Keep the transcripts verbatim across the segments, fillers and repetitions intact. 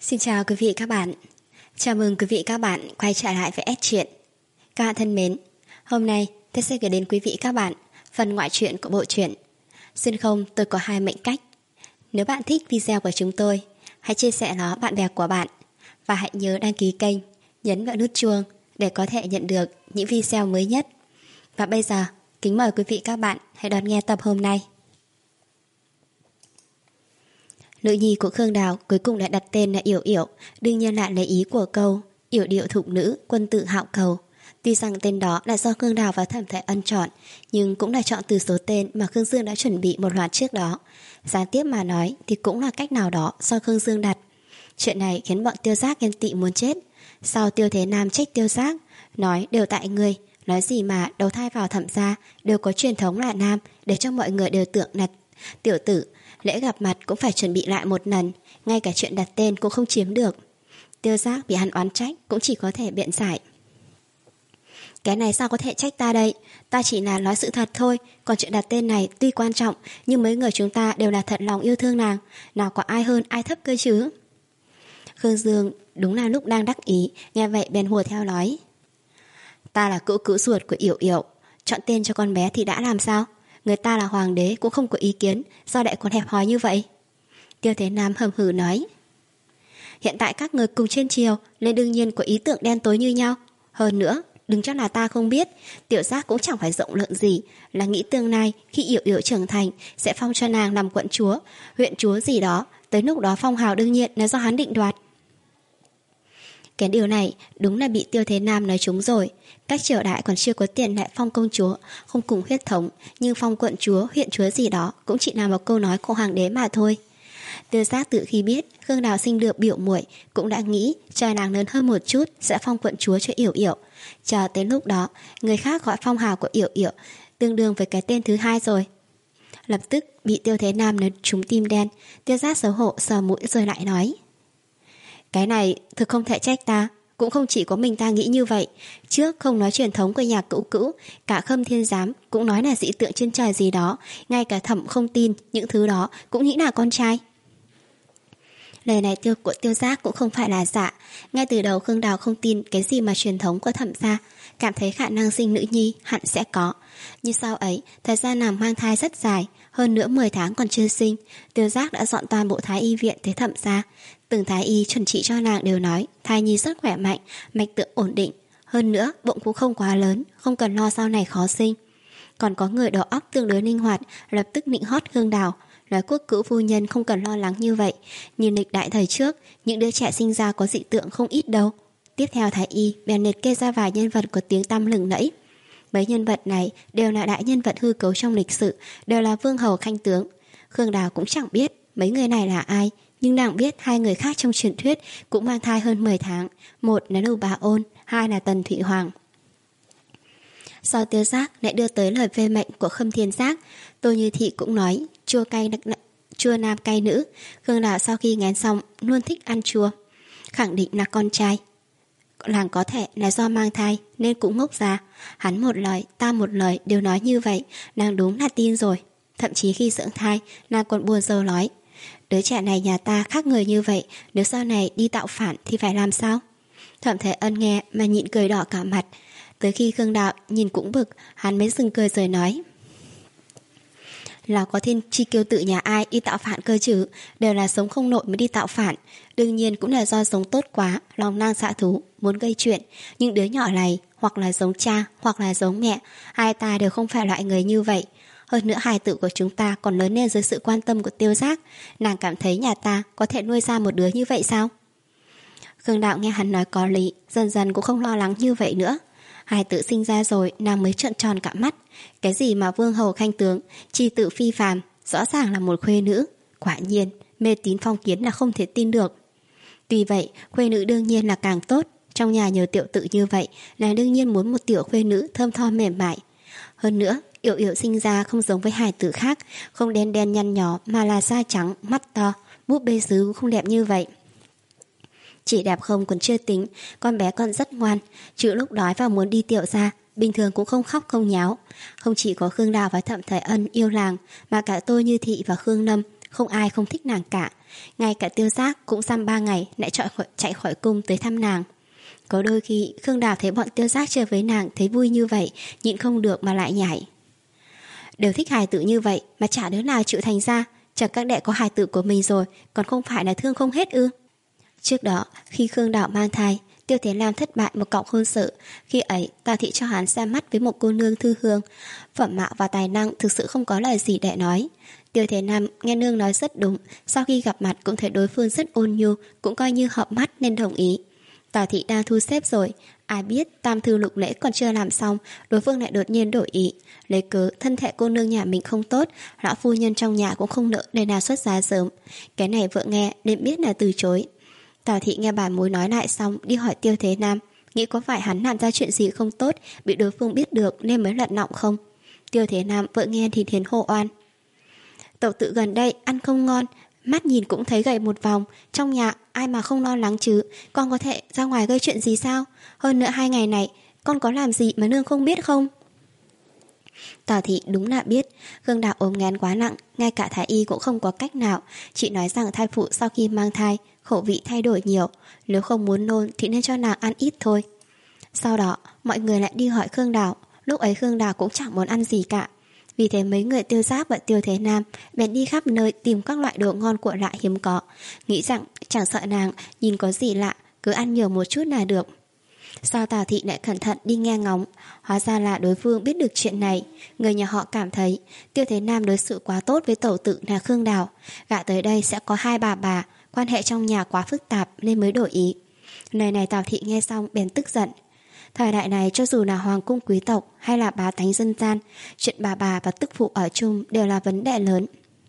Xin chào quý vị các bạn. Chào mừng quý vị các bạn quay trở lại với S truyện. Các bạn thân mến, hôm nay tôi sẽ gửi đến quý vị các bạn phần ngoại truyện của bộ truyện Xuyên không tôi có hai mệnh cách. Nếu bạn thích video của chúng tôi, hãy chia sẻ nó bạn bè của bạn và hãy nhớ đăng ký kênh, nhấn vào nút chuông để có thể nhận được những video mới nhất. Và bây giờ, kính mời quý vị các bạn hãy đón nghe tập hôm nay. Nữ nhi của Khương Đào cuối cùng đã đặt tên là Yểu Yểu, đương nhiên lại lấy ý của câu Yểu điệu thục nữ, quân tử hạo cầu. Tuy rằng tên đó là do Khương Đào và Thẩm Thể Ân chọn, nhưng cũng là chọn từ số tên mà Khương Dương đã chuẩn bị một loạt trước đó. Gián tiếp mà nói thì cũng là cách nào đó do Khương Dương đặt. Chuyện này khiến bọn Tiêu Giác ghen tị muốn chết. Sau Tiêu Thế Nam trách Tiêu Giác, nói đều tại người, nói gì mà đầu thai vào Thẩm gia đều có truyền thống là nam, để cho mọi người đều tưởng là tiểu tử. Lễ gặp mặt cũng phải chuẩn bị lại một lần, ngay cả chuyện đặt tên cũng không chiếm được. Tiêu Giác bị hắn oán trách cũng chỉ có thể biện giải. Cái này sao có thể trách ta đây? Ta chỉ là nói sự thật thôi. Còn chuyện đặt tên này tuy quan trọng, nhưng mấy người chúng ta đều là thật lòng yêu thương nàng. Nào có ai hơn ai thấp cơ chứ? Khương Dương đúng là lúc đang đắc ý, nghe vậy bèn hùa theo nói. Ta là cữu cữu ruột của Yểu Yểu, chọn tên cho con bé thì đã làm sao? Người ta là hoàng đế cũng không có ý kiến, sao lại còn hẹp hòi như vậy? Tiêu Thế Nam hầm hừ nói. Hiện tại các người cùng trên triều nên đương nhiên có ý tưởng đen tối như nhau. Hơn nữa, đừng cho là ta không biết, Tiểu Giác cũng chẳng phải rộng lượng gì, là nghĩ tương lai khi Yểu Yểu trưởng thành sẽ phong cho nàng làm quận chúa, huyện chúa gì đó, tới lúc đó phong hào đương nhiên là do hắn định đoạt. Cái điều này đúng là bị Tiêu Thế Nam nói trúng rồi. Các triều đại còn chưa có tiền lại phong công chúa, không cùng huyết thống, nhưng phong quận chúa, huyện chúa gì đó cũng chỉ là một câu nói của hoàng đế mà thôi. Tiêu Giác từ khi biết Khương Đào sinh được biểu muội cũng đã nghĩ chờ nàng lớn hơn một chút sẽ phong quận chúa cho Yểu Yểu. Chờ tới lúc đó, người khác gọi phong hào của Yểu Yểu tương đương với cái tên thứ hai rồi. Lập tức bị Tiêu Thế Nam nói trúng tim đen. Tiêu Giác xấu hổ sờ mũi rồi lại nói. Cái này thực không thể trách ta, cũng không chỉ có mình ta nghĩ như vậy. Trước không nói truyền thống của nhà cữu cữu, cả Khâm Thiên Giám cũng nói là dị tượng trên trời gì đó, ngay cả Thẩm không tin những thứ đó, cũng nghĩ là con trai. Lời này tiêu của Tiêu Giác cũng không phải là giả. Ngay từ đầu Khương Đào không tin cái gì mà truyền thống của Thẩm gia, cảm thấy khả năng sinh nữ nhi hẳn sẽ có. Nhưng sau ấy, thời gian nàng mang thai rất dài, hơn nữa mười tháng còn chưa sinh, Tiêu Giác đã dọn toàn bộ thái y viện tới Thẩm gia. Từng thái y chuẩn trị cho nàng đều nói thai nhi rất khỏe mạnh, mạch tượng ổn định, hơn nữa bụng cũng không quá lớn, không cần lo sau này khó sinh. Còn có người đầu óc tương đối linh hoạt, lập tức nịnh hót Khương Đào, nói quốc cữu phu nhân không cần lo lắng như vậy, nhìn lịch đại thời trước, những đứa trẻ sinh ra có dị tượng không ít đâu. Tiếp theo thái y bèn liệt kê ra vài nhân vật có tiếng tăm lừng lẫy. Mấy nhân vật này đều là đại nhân vật hư cấu trong lịch sử, đều là vương hầu khanh tướng. Khương Đào cũng chẳng biết mấy người này là ai, nhưng nàng biết hai người khác trong truyền thuyết cũng mang thai hơn mười tháng, một là Lưu Bá Ôn, hai là Tần Thụy Hoàng. Sau Tiêu Giác lại đưa tới lời phê mệnh của Khâm Thiên Giác, Tô Như Thị cũng nói chua cay chua nam cay nữ. Khương Đào sau khi ngén xong luôn thích ăn chua, khẳng định là con trai. Nàng có thể là do mang thai nên cũng ngốc ra. Hắn một lời ta một lời đều nói như vậy, nàng đúng là tin rồi. Thậm chí khi dưỡng thai, nàng còn buồn rầu nói, đứa trẻ này nhà ta khác người như vậy, nếu sau này đi tạo phản thì phải làm sao? Thẩm Thể Ân nghe mà nhịn cười đỏ cả mặt. Tới khi Khương Đào nhìn cũng bực, hắn mới dừng cười rồi nói, là có thiên chi kiêu tự nhà ai đi tạo phản cơ chứ, đều là sống không nổi mới đi tạo phản. Đương nhiên cũng là do sống tốt quá, lòng lang dạ thú, muốn gây chuyện. Nhưng đứa nhỏ này hoặc là giống cha hoặc là giống mẹ, hai ta đều không phải loại người như vậy. Hơn nữa hài tử của chúng ta còn lớn lên dưới sự quan tâm của Tiêu Giác. Nàng cảm thấy nhà ta có thể nuôi ra một đứa như vậy sao? Khương Đạo nghe hắn nói có lý, dần dần cũng không lo lắng như vậy nữa. Hài tử sinh ra rồi, nàng mới trợn tròn cả mắt. Cái gì mà vương hầu khanh tướng, chi tự phi phàm, rõ ràng là một khuê nữ. Quả nhiên, mê tín phong kiến là không thể tin được. Tuy vậy, khuê nữ đương nhiên là càng tốt. Trong nhà nhiều tiểu tự như vậy, nàng đương nhiên muốn một tiểu khuê nữ thơm tho mềm mại. Hơn nữa, Yểu Yểu sinh ra không giống với hài tử khác, không đen đen nhăn nhó mà là da trắng, mắt to, búp bê sứ không đẹp như vậy. Chỉ đẹp không còn chưa tính, con bé còn rất ngoan, trừ lúc đói và muốn đi tiểu ra, bình thường cũng không khóc không nháo. Không chỉ có Khương Đào và Thẩm Thái Ân yêu làng, mà cả Tô Như Thị và Khương Lâm không ai không thích nàng cả. Ngay cả Tiêu Giác cũng dăm ba ngày lại chạy khỏi, chạy khỏi cung tới thăm nàng. Có đôi khi Khương Đào thấy bọn Tiêu Giác chơi với nàng thấy vui như vậy, nhịn không được mà lại nhảy. Đều thích hài tử như vậy mà chả đứa nào chịu thành ra, chẳng các đệ có hài tử của mình rồi, còn không phải là thương không hết ư? Trước đó, khi Khương Đào mang thai, Tiêu Thế Nam thất bại một cọc hôn sự. Khi ấy, Tào thị cho hắn ra mắt với một cô nương thư hương, phẩm mạo và tài năng thực sự không có lời gì để nói. Tiêu Thế Nam nghe nương nói rất đúng, sau khi gặp mặt cũng thấy đối phương rất ôn nhu, cũng coi như hợp mắt nên đồng ý. Tào thị đang thu xếp rồi, ai biết tam thư lục lễ còn chưa làm xong, đối phương lại đột nhiên đổi ý, lấy cớ thân thể cô nương nhà mình không tốt, lão phu nhân trong nhà cũng không nỡ để nào xuất giá sớm. Cái này vợ nghe nên biết là từ chối. Tào thị nghe bà mối nói lại xong, đi hỏi Tiêu Thế Nam, nghĩ có phải hắn làm ra chuyện gì không tốt, bị đối phương biết được nên mới lật lọng không. Tiêu Thế Nam vợ nghe thì thiến hô oan. Tẩu tự gần đây ăn không ngon, mắt nhìn cũng thấy gầy một vòng, trong nhà ai mà không lo lắng chứ, con có thể ra ngoài gây chuyện gì sao? Hơn nữa hai ngày này con có làm gì mà nương không biết không? Tào thị đúng là biết. Khương Đạo ốm nghén quá nặng, ngay cả thái y cũng không có cách nào. Chị nói rằng thai phụ sau khi mang thai khẩu vị thay đổi nhiều, nếu không muốn nôn thì nên cho nàng ăn ít thôi. Sau đó mọi người lại đi hỏi Khương Đào. Lúc ấy Khương Đào cũng chẳng muốn ăn gì cả. Vì thế mấy người Tiêu Giác và Tiêu Thế Nam bèn đi khắp nơi tìm các loại đồ ngon của lạ hiếm có, nghĩ rằng chẳng sợ nàng nhìn có gì lạ, cứ ăn nhiều một chút là được. Sao Tào thị lại cẩn thận đi nghe ngóng, hóa ra là đối phương biết được chuyện này. Người nhà họ cảm thấy Tiêu Thế Nam đối xử quá tốt với tẩu tự là Khương Đào, gả tới đây sẽ có hai bà bà, quan hệ trong nhà quá phức tạp nên mới đổi ý. Lời này Tào thị nghe xong bèn tức giận. Thời đại này cho dù là hoàng cung quý tộc hay là bá tánh dân gian, chuyện bà bà và tức phụ ở chung đều là vấn đề lớn.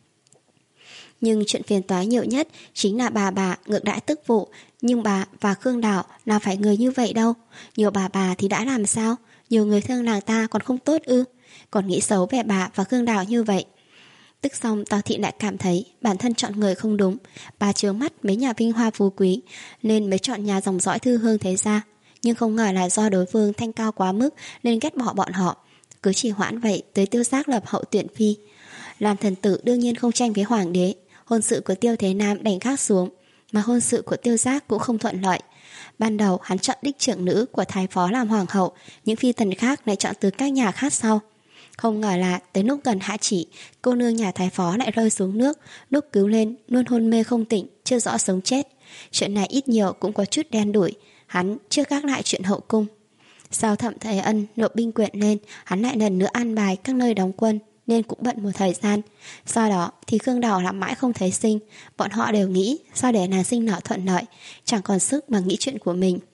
Nhưng chuyện phiền toái nhiều nhất chính là bà bà ngược đãi tức phụ. Nhưng bà và Khương Đào nào phải người như vậy đâu. Nhiều bà bà thì đã làm sao? Nhiều người thương nàng ta còn không tốt ư? Còn nghĩ xấu về bà và Khương Đào như vậy. Tức xong Tào thị lại cảm thấy bản thân chọn người không đúng. Bà chướng mắt mấy nhà vinh hoa phú quý nên mới chọn nhà dòng dõi thư hương thế gia. Nhưng không ngờ là do đối phương thanh cao quá mức nên ghét bỏ bọn họ. Cứ chỉ hoãn vậy tới Tiêu Giác lập hậu tuyển phi. Làm thần tử đương nhiên không tranh với hoàng đế. Hôn sự của Tiêu Thế Nam đành gác xuống, mà hôn sự của Tiêu Giác cũng không thuận lợi. Ban đầu hắn chọn đích trưởng nữ của thái phó làm hoàng hậu, những phi tần khác lại chọn từ các nhà khác sau. Không ngờ là tới lúc gần hạ chỉ, cô nương nhà thái phó lại rơi xuống nước, lúc cứu lên luôn hôn mê không tỉnh, chưa rõ sống chết. Chuyện này ít nhiều cũng có chút đen đủi, hắn chưa gác lại chuyện hậu cung. Sau Thẩm Thái Ân nộp binh quyện lên, hắn lại lần nữa an bài các nơi đóng quân, nên cũng bận một thời gian. Sau đó thì Khương Đào làm mãi không thấy sinh. Bọn họ đều nghĩ sao để nàng sinh nở thuận lợi, chẳng còn sức mà nghĩ chuyện của mình.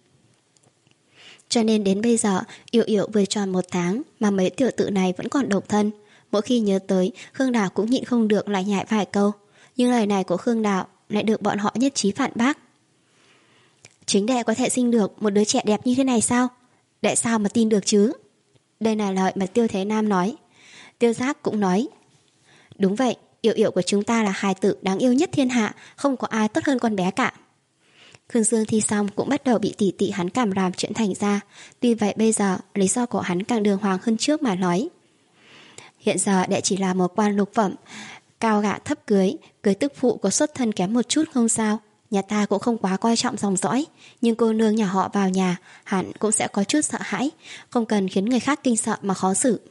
Cho nên đến bây giờ Yểu Yểu vừa tròn một tháng mà mấy tiểu tử này vẫn còn độc thân. Mỗi khi nhớ tới, Khương Đào cũng nhịn không được lại nhại vài câu. Nhưng lời này của Khương Đào lại được bọn họ nhất trí phản bác. Chính đệ có thể sinh được một đứa trẻ đẹp như thế này sao? Đệ sao mà tin được chứ? Đây là lời mà Tiêu Thế Nam nói. Tiêu Giác cũng nói, đúng vậy, Yểu Yểu của chúng ta là hài tử đáng yêu nhất thiên hạ, không có ai tốt hơn con bé cả. Khương Dương thi xong cũng bắt đầu bị tỷ tỷ hắn cảm ràm chuyện thành ra. Tuy vậy bây giờ lý do của hắn càng đường hoàng hơn trước mà nói. Hiện giờ đệ chỉ là một quan lục phẩm, cao gả thấp cưới, cưới tức phụ có xuất thân kém một chút không sao. Nhà ta cũng không quá coi trọng dòng dõi, nhưng cô nương nhà họ vào nhà hắn cũng sẽ có chút sợ hãi, không cần khiến người khác kinh sợ mà khó xử.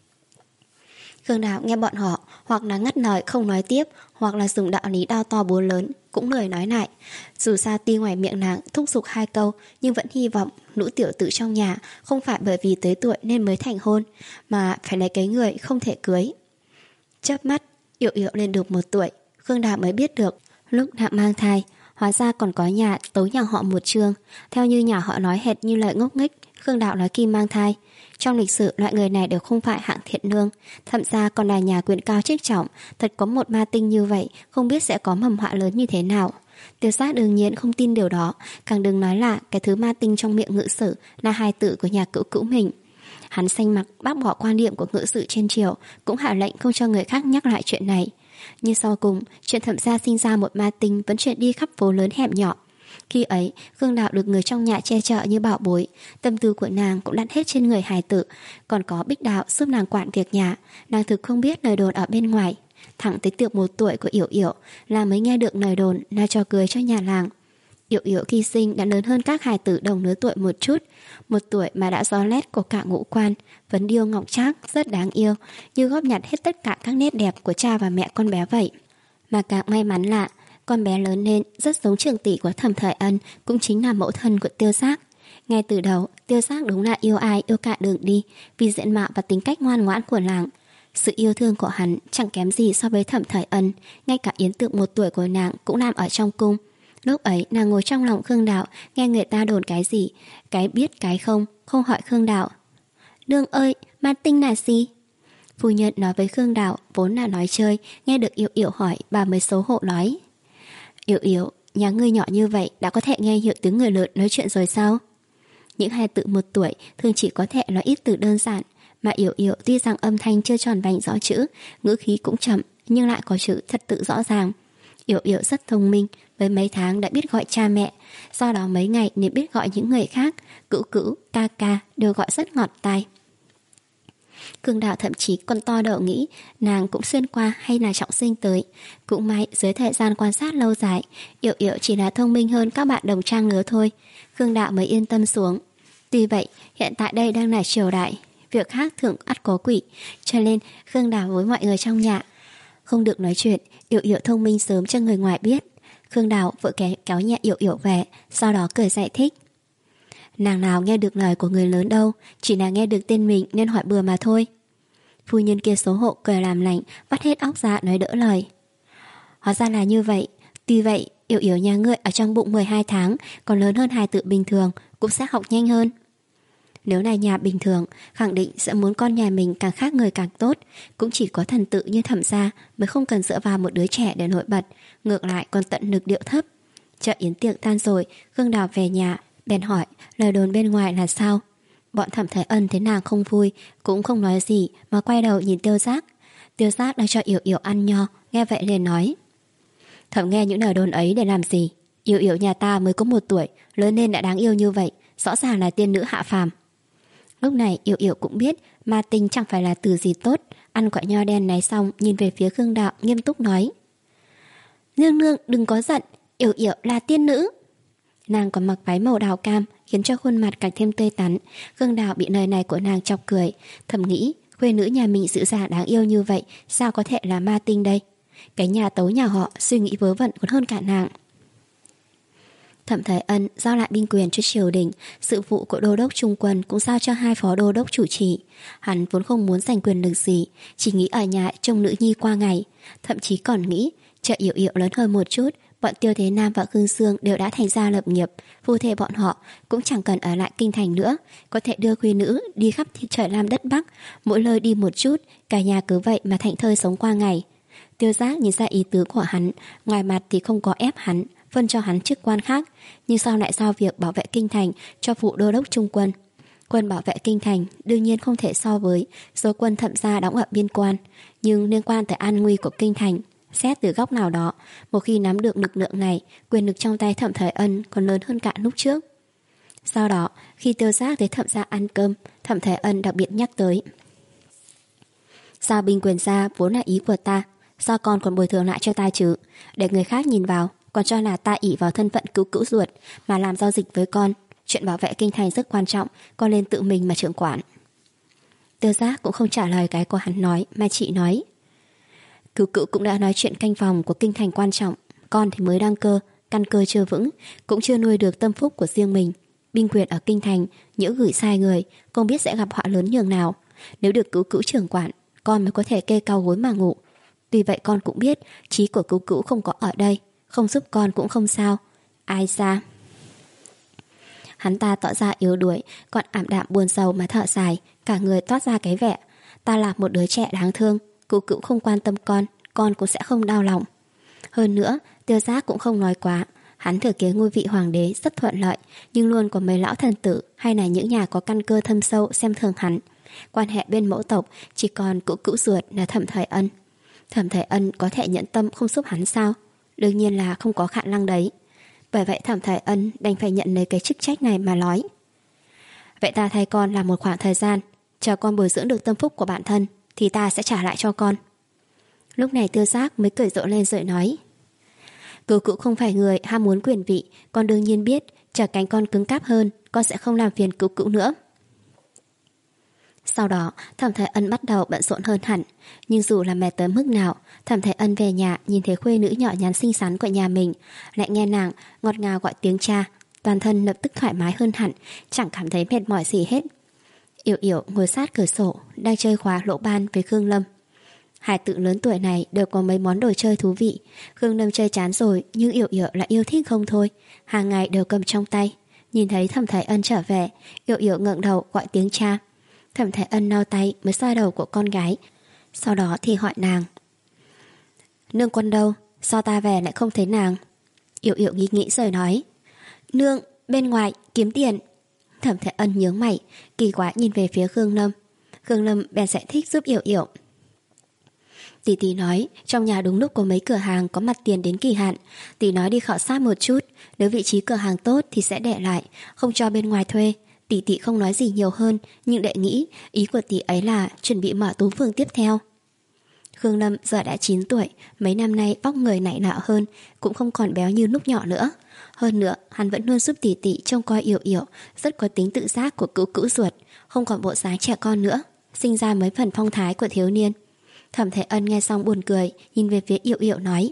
Khương Đào nghe bọn họ hoặc là ngắt lời không nói tiếp, hoặc là dùng đạo lý đao to búa lớn, cũng lười nói lại. Dù sao tuy ngoài miệng nàng thúc giục hai câu, nhưng vẫn hy vọng lũ tiểu tử trong nhà không phải bởi vì tới tuổi nên mới thành hôn, mà phải lấy cái người không thể cưới. Chớp mắt Yểu Yểu lên được một tuổi, Khương Đào mới biết được lúc nàng mang thai hóa ra còn có nhà tấu nhà họ một chương. Theo như nhà họ nói hệt như lời ngốc nghếch, Khương Đạo nói Kim mang thai. Trong lịch sử loại người này đều không phải hạng thiện lương, thậm ra còn là nhà quyền cao chức trọng. Thật có một ma tinh như vậy, không biết sẽ có mầm họa lớn như thế nào. Tiêu Giác đương nhiên không tin điều đó, càng đừng nói là cái thứ ma tinh trong miệng ngự sử là hài tử của nhà cữu cữu mình. Hắn xanh mặt bác bỏ quan điểm của ngự sử trên triều, cũng hạ lệnh không cho người khác nhắc lại chuyện này. Nhưng sau cùng, chuyện thẩm gia sinh ra một ma tinh vẫn truyền đi khắp phố lớn hẻm nhỏ. Khi ấy, Khương Đạo được người trong nhà che chở như bảo bối, tâm tư của nàng cũng đặt hết trên người hài tử, còn có Bích Đạo giúp nàng quản việc nhà, nàng thực không biết lời đồn ở bên ngoài. thẳng tới tiệc một tuổi của Yểu Yểu là mới nghe được lời đồn là trò cười cho nhà làng. Yểu Yểu khi sinh đã lớn hơn các hài tử đồng lứa tuổi một chút, một tuổi mà đã rõ nét của cả ngũ quan, vấn điêu ngọc trác, rất đáng yêu, như góp nhặt hết tất cả các nét đẹp của cha và mẹ con bé vậy. Mà càng may mắn là con bé lớn lên rất giống trường tỷ của Thẩm Thời Ân, cũng chính là mẫu thân của Tiêu Giác. Ngay từ đầu, Tiêu Giác đúng là yêu ai yêu cả đường đi, vì diện mạo và tính cách ngoan ngoãn của làng. Sự yêu thương của hắn chẳng kém gì so với Thẩm Thời Ân, ngay cả yến tượng một tuổi của nàng cũng làm ở trong cung. Lúc ấy nàng ngồi trong lòng Khương Đạo, nghe người ta đồn cái gì, cái biết cái không, không hỏi Khương Đạo. Nương ơi, ma tinh là gì? Phu nhân nói với Khương Đạo, vốn là nói chơi, nghe được Yểu Yểu hỏi, bà mới xấu hổ nói. Yểu Yểu, nhà ngươi nhỏ như vậy đã có thể nghe hiểu tiếng người lớn nói chuyện rồi sao? Những hài tử một tuổi thường chỉ có thể nói ít từ đơn giản, mà Yểu Yểu tuy rằng âm thanh chưa tròn vành rõ chữ, ngữ khí cũng chậm, nhưng lại có chữ thật tự rõ ràng. Yểu Yểu rất thông minh, với mấy tháng đã biết gọi cha mẹ, do đó mấy ngày nên biết gọi những người khác, cữu cữu, ca ca đều gọi rất ngọt tai. Khương Đạo thậm chí còn to đầu nghĩ nàng cũng xuyên qua hay là trọng sinh tới. Cũng may dưới thời gian quan sát lâu dài, Yểu Yểu chỉ là thông minh hơn các bạn đồng trang lứa thôi. Khương Đạo mới yên tâm xuống. Tuy vậy, hiện tại đây đang là triều đại, việc khác thường ắt có quỷ, cho nên Khương Đạo với mọi người trong nhà không được nói chuyện Yểu Yểu thông minh sớm cho người ngoài biết. Khương Đạo vội kéo, kéo nhẹ Yểu Yểu về, sau đó cười giải thích. Nàng nào nghe được lời của người lớn đâu, chỉ là nghe được tên mình nên hỏi bừa mà thôi. Phu nhân kia xấu hổ cười làm lành, vắt hết óc ra nói đỡ lời. Hóa ra là như vậy. Tuy vậy, Yểu Yểu nhà ngươi ở trong bụng mười hai tháng, còn lớn hơn hài tử bình thường, cũng sẽ học nhanh hơn. Nếu là nhà bình thường, khẳng định sẽ muốn con nhà mình càng khác người càng tốt. Cũng chỉ có thần tự như Thẩm gia mới không cần dựa vào một đứa trẻ để nổi bật, ngược lại còn tận lực điệu thấp. Chợ yến tiệc tan rồi, Khương Đào về nhà, bèn hỏi lời đồn bên ngoài là sao. Bọn Thẩm Thái Ân thấy nàng không vui, cũng không nói gì mà quay đầu nhìn Tiêu Giác. Tiêu Giác đang cho Yểu Yểu ăn nho, nghe vậy liền nói. Thẩm nghe những lời đồn ấy để làm gì? Yểu Yểu nhà ta mới có một tuổi, lớn lên đã đáng yêu như vậy, rõ ràng là tiên nữ hạ phàm. Lúc này Yểu Yểu cũng biết ma tinh chẳng phải là từ gì tốt. Ăn quả nho đen này xong, nhìn về phía Khương Đạo nghiêm túc nói. Nương nương đừng có giận, Yểu Yểu là tiên nữ. Nàng còn mặc váy màu đào cam, khiến cho khuôn mặt càng thêm tươi tắn. Khương Đạo bị lời này của nàng chọc cười, thầm nghĩ khuê nữ nhà mình dịu dàng đáng yêu như vậy, sao có thể là ma tinh đây? Cái nhà tấu nhà họ suy nghĩ vớ vẩn còn hơn cả nàng. Thẩm Thái Ân giao lại binh quyền cho triều đình, sự vụ của đô đốc trung quân cũng giao cho hai phó đô đốc chủ trì. Hắn vốn không muốn giành quyền lực gì, chỉ nghĩ ở nhà trông nữ nhi qua ngày, thậm chí còn nghĩ chợ Yểu Yểu lớn hơn một chút, bọn Tiêu Thế Nam và Khương Sương đều đã thành gia lập nghiệp, phu thê bọn họ cũng chẳng cần ở lại kinh thành nữa, có thể đưa khuê nữ đi khắp thiên trời Lam đất Bắc, mỗi nơi đi một chút, cả nhà cứ vậy mà thảnh thơi sống qua ngày. Tiêu Giác nhìn ra ý tứ của hắn, ngoài mặt thì không có ép hắn, phân cho hắn chức quan khác, nhưng sao lại giao việc bảo vệ kinh thành cho phụ đô đốc trung quân. Quân bảo vệ kinh thành đương nhiên không thể so với số quân Thẩm gia đóng ở biên quan, nhưng liên quan tới an nguy của kinh thành, xét từ góc nào đó, một khi nắm được lực lượng này, quyền lực trong tay Thẩm Thời Ân còn lớn hơn cả lúc trước. Sau đó, khi Tiêu Giác tới Thẩm gia ăn cơm, Thẩm Thời Ân đặc biệt nhắc tới. Giao binh quyền ra vốn là ý của ta, sao con còn bồi thường lại cho ta chứ? Để người khác nhìn vào còn cho là ta ỷ vào thân phận cứu cữu ruột mà làm giao dịch với con. Chuyện bảo vệ kinh thành rất quan trọng, con lên tự mình mà trưởng quản. Tiêu Giác cũng không trả lời cái của hắn nói, mà chị nói. Cứu cữu cũng đã nói chuyện canh phòng của kinh thành quan trọng, con thì mới đăng cơ, căn cơ chưa vững, cũng chưa nuôi được tâm phúc của riêng mình. Binh quyền ở kinh thành, nhỡ gửi sai người, không biết sẽ gặp họa lớn nhường nào. Nếu được cứu cữu trưởng quản, con mới có thể kê cao gối mà ngủ. Tuy vậy con cũng biết trí của cứu cữu không có ở đây, không giúp con cũng không sao. Ai ra? Hắn ta tỏ ra yếu đuối, còn ảm đạm buồn sầu mà thở dài, cả người toát ra cái vẻ. Ta là một đứa trẻ đáng thương, cứu cữu không quan tâm con, con cũng sẽ không đau lòng. Hơn nữa, Tiêu Giác cũng không nói quá. Hắn thừa kế ngôi vị hoàng đế rất thuận lợi, nhưng luôn có mấy lão thần tử hay là những nhà có căn cơ thâm sâu xem thường hắn. Quan hệ bên mẫu tộc chỉ còn cữu cữu ruột là Thẩm Thời Ân. Thẩm Thời Ân có thể nhẫn tâm không giúp hắn sao? Đương nhiên là không có khả năng đấy. Bởi vậy Thẩm Thời Ân đành phải nhận lấy cái chức trách này mà nói. Vậy ta thay con làm một khoảng thời gian, chờ con bồi dưỡng được tâm phúc của bản thân thì ta sẽ trả lại cho con. Lúc này Tiêu Giác mới cười rộ lên rồi nói: Cửu cữu không phải người ham muốn quyền vị, con đương nhiên biết, trở cánh con cứng cáp hơn, con sẽ không làm phiền cửu cữu nữa. Sau đó, Thẩm Thái Ân bắt đầu bận rộn hơn hẳn, nhưng dù là mệt tới mức nào, Thẩm Thái Ân về nhà nhìn thấy khuê nữ nhỏ nhắn xinh xắn của nhà mình, lại nghe nàng ngọt ngào gọi tiếng cha, toàn thân lập tức thoải mái hơn hẳn, chẳng cảm thấy mệt mỏi gì hết. Yểu Yểu ngồi sát cửa sổ, đang chơi khóa lỗ ban với Khương Lâm. Hai tự lớn tuổi này đều có mấy món đồ chơi thú vị. Khương Lâm chơi chán rồi, nhưng Yểu Yểu lại yêu thích không thôi, hàng ngày đều cầm trong tay. Nhìn thấy Thẩm Thái Ân trở về, Yểu Yểu ngẩng đầu gọi tiếng cha. Thẩm Thái Ân nao tay mới xoa đầu của con gái, sau đó thì hỏi nàng: Nương Quân đâu? Sao ta về lại không thấy nàng? Yểu Yểu nghĩ nghĩ rồi nói: Nương, bên ngoài, kiếm tiền. Thẩm Thái Ân nhướng mày, kỳ quái nhìn về phía Khương Lâm. Khương Lâm bèn giải thích giúp Yểu Yểu. Tỷ tỷ nói trong nhà đúng lúc có mấy cửa hàng có mặt tiền đến kỳ hạn. Tỷ nói đi khảo sát một chút, nếu vị trí cửa hàng tốt thì sẽ để lại, không cho bên ngoài thuê. Tỷ tỷ không nói gì nhiều hơn, nhưng đệ nghĩ ý của tỷ ấy là chuẩn bị mở tú phường tiếp theo. Khương Lâm giờ đã chín tuổi, mấy năm nay vóc người nảy nạo hơn, cũng không còn béo như lúc nhỏ nữa. Hơn nữa, hắn vẫn luôn giúp tỷ tỷ trông coi Yểu Yểu, rất có tính tự giác của cữu cữu ruột, không còn bộ dáng trẻ con nữa, sinh ra mấy phần phong thái của thiếu niên. Thẩm Thái Ân nghe xong buồn cười, nhìn về phía Yểu Yểu nói: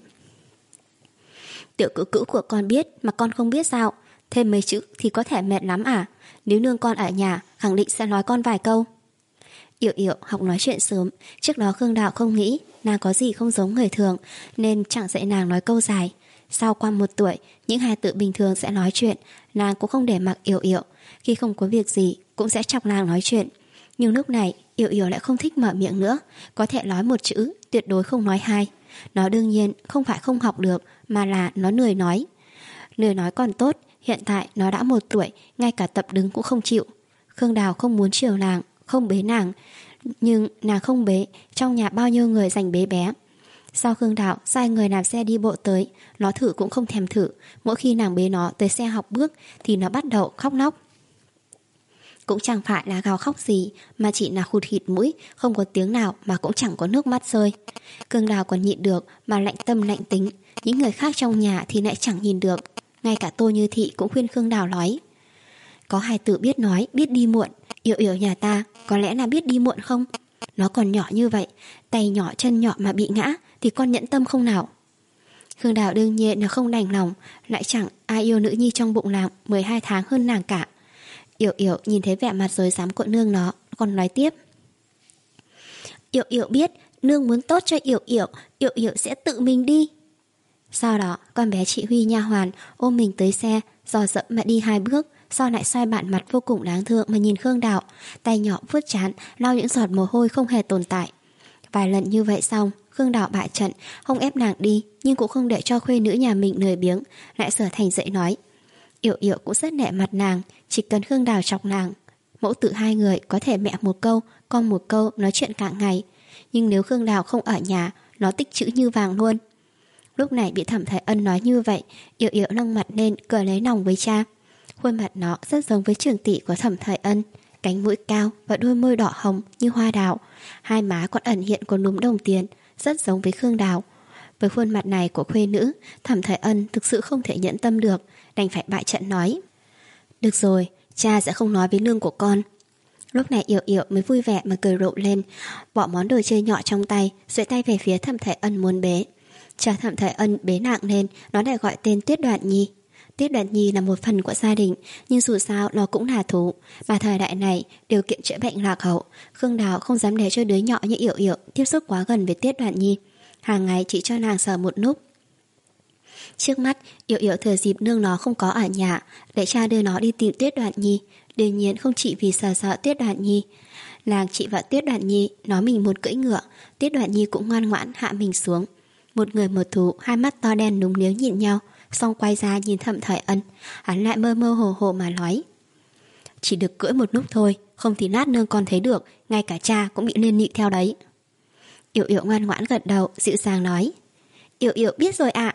Tiểu cữu cữu của con biết mà con không biết sao? Thêm mấy chữ thì có thể mệt lắm à? Nếu nương con ở nhà, khẳng định sẽ nói con vài câu. Yểu Yểu học nói chuyện sớm, trước đó Khương Đạo không nghĩ nàng có gì không giống người thường, nên chẳng dạy nàng nói câu dài. Sau qua một tuổi, những hài tử bình thường sẽ nói chuyện, nàng cũng không để mặc Yểu Yểu, khi không có việc gì cũng sẽ chọc nàng nói chuyện. Nhưng lúc này Yểu Yểu lại không thích mở miệng nữa, có thể nói một chữ, tuyệt đối không nói hai. Nó đương nhiên không phải không học được, mà là nó lười nói. Lười nói còn tốt, hiện tại nó đã một tuổi, ngay cả tập đứng cũng không chịu. Khương Đào không muốn chiều nàng, không bế nàng, nhưng nàng không bế, trong nhà bao nhiêu người giành bế bé. Sau Khương Đào sai người làm xe đi bộ tới, nó thử cũng không thèm thử. Mỗi khi nàng bế nó tới xe học bước thì nó bắt đầu khóc lóc. Cũng chẳng phải là gào khóc gì, mà chỉ là khụt khịt mũi, không có tiếng nào mà cũng chẳng có nước mắt rơi. Khương Đào còn nhịn được mà lạnh tâm lạnh tính, những người khác trong nhà thì lại chẳng nhìn được. Ngay cả Tô Như Thị cũng khuyên Khương Đào nói: Có hài tử biết nói, biết đi muộn, Yểu Yểu nhà ta có lẽ là biết đi muộn không? Nó còn nhỏ như vậy, tay nhỏ chân nhỏ mà bị ngã thì con nhẫn tâm không nào? Khương Đào đương nhiên là không đành lòng, lại chẳng ai yêu nữ nhi trong bụng nàng mười hai tháng hơn nàng cả. Yểu Yểu nhìn thấy vẻ mặt rồi dám của nương nó, còn nói tiếp: Yểu Yểu biết nương muốn tốt cho Yểu Yểu, Yểu Yểu sẽ tự mình đi. Sau đó con bé chị Huy nha hoàn ôm mình tới xe, dò dẫm mà đi hai bước, sau lại xoay bản mặt vô cùng đáng thương mà nhìn Khương Đào, tay nhỏ vuốt trán lau những giọt mồ hôi không hề tồn tại. Vài lần như vậy xong, Khương Đào bại trận, không ép nàng đi, nhưng cũng không để cho khuê nữ nhà mình lười biếng, lại sửa thành dậy nói: Yểu Yểu cũng rất nể mặt nàng, chỉ cần Khương Đào chọc nàng, mẫu tử hai người có thể mẹ một câu, con một câu nói chuyện cả ngày. Nhưng nếu Khương Đào không ở nhà, nó tích chữ như vàng luôn. Lúc này bị Thẩm Thái Ân nói như vậy, Yểu Yểu nâng mặt lên cười lấy lòng với cha. Khuôn mặt nó rất giống với trưởng tỷ của Thẩm Thái Ân, cánh mũi cao và đôi môi đỏ hồng như hoa đào, hai má còn ẩn hiện có núm đồng tiền, rất giống với Khương Đào. Với khuôn mặt này của khuê nữ, Thẩm Thái Ân thực sự không thể nhẫn tâm được, đành phải bại trận nói: Được rồi, cha sẽ không nói với nương của con. Lúc này Yểu Yểu mới vui vẻ mà cười rộ lên, bỏ món đồ chơi nhỏ trong tay, duỗi tay về phía Thẩm Thái Ân muốn bế. Chờ Thẩm Thái Ân bế nặng lên, nó lại gọi tên Tuyết Đoạn Nhi. Tuyết Đoạn Nhi là một phần của gia đình, nhưng dù sao nó cũng là thú. Mà thời đại này, điều kiện chữa bệnh lạc hậu, Khương Đào không dám để cho đứa nhỏ như Yểu Yểu tiếp xúc quá gần với Tuyết Đoạn Nhi. Hàng ngày chỉ cho nàng sờ một núp. Trước mắt, Yểu Yểu thừa dịp nương nó không có ở nhà, để cha đưa nó đi tìm Tuyết Đoạn Nhi. Đương nhiên không chỉ vì sờ sợ Tuyết Đoạn Nhi. Làng chị và Tuyết Đoạn Nhi nói mình muốn cưỡi ngựa, Tuyết Đoạn Nhi cũng ngoan ngoãn hạ mình xuống. Một người một thú, hai mắt to đen núng níu nhìn nhau, xong quay ra nhìn Thẩm Thái Ân, hắn lại mơ mơ hồ hồ mà nói: Chỉ được cưỡi một lúc thôi, không thì lát nương con thấy được, ngay cả cha cũng bị liên lụy theo đấy. Yểu Yểu ngoan ngoãn gật đầu, dịu dàng nói: Yểu Yểu biết rồi ạ.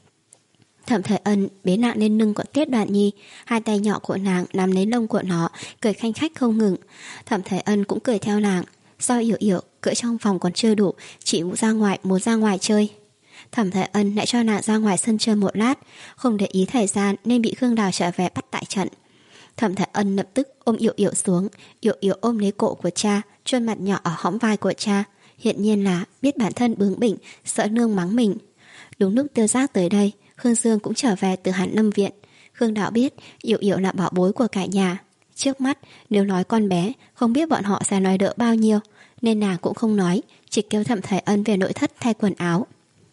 Thẩm Thái Ân bế nặng lên lưng của Tuyết Đoạn Nhi, hai tay nhỏ của nàng nắm lấy lông của nó, cười khanh khách không ngừng. Thẩm Thái Ân cũng cười theo nàng. Sau Yểu Yểu cưỡi trong phòng còn chưa đủ, chị muốn ra ngoài muốn ra ngoài chơi. Thẩm Thái Ân lại cho nàng ra ngoài sân chơi một lát, không để ý thời gian nên bị Khương Đào trở về bắt tại trận. Thẩm Thái Ân lập tức ôm Yệu Yệu xuống, Yệu Yệu ôm lấy cổ của cha, chôn mặt nhỏ ở hõm vai của cha, hiện nhiên là biết bản thân bướng bỉnh, sợ nương mắng mình. Đúng lúc Tiêu Giác tới đây, Khương Dương cũng trở về từ Hàn Lâm viện. Khương Đạo biết Yệu Yệu là bảo bối của cả nhà. Trước mắt nếu nói con bé, không biết bọn họ sẽ nói đỡ bao nhiêu, nên nàng cũng không nói, chỉ kêu Thẩm Thái Ân về nội thất thay quần áo.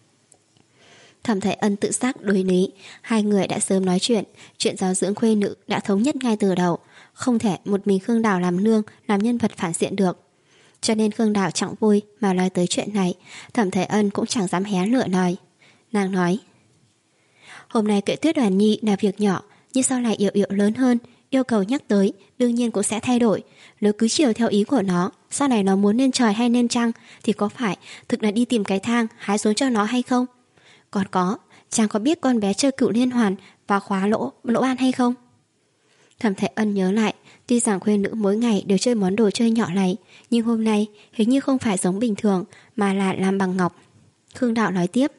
Thẩm Thái Ân tự giác đối lý, hai người đã sớm nói chuyện, chuyện giáo dưỡng khuê nữ đã thống nhất ngay từ đầu, không thể một mình Khương Đào làm nương, làm nhân vật phản diện được. Cho nên Khương Đào chẳng vui mà nói tới chuyện này, Thẩm Thái Ân cũng chẳng dám hé lựa lời. Nàng nói: hôm nay cưỡi Tuyết Đoàn Nhi là việc nhỏ, nhưng sau này Yệu Yệu lớn hơn, yêu cầu nhắc tới đương nhiên cũng sẽ thay đổi. Nếu cứ chiều theo ý của nó, sau này nó muốn lên trời hay lên trăng thì có phải thực là đi tìm cái thang hái xuống cho nó hay không? Còn có, chàng có biết con bé chơi cựu liên hoàn và khóa lỗ lỗ an hay không? Thẩm Thái Ân nhớ lại, tuy rằng khuê nữ mỗi ngày đều chơi món đồ chơi nhỏ này, nhưng hôm nay hình như không phải giống bình thường mà là làm bằng ngọc. Khương Đạo nói tiếp: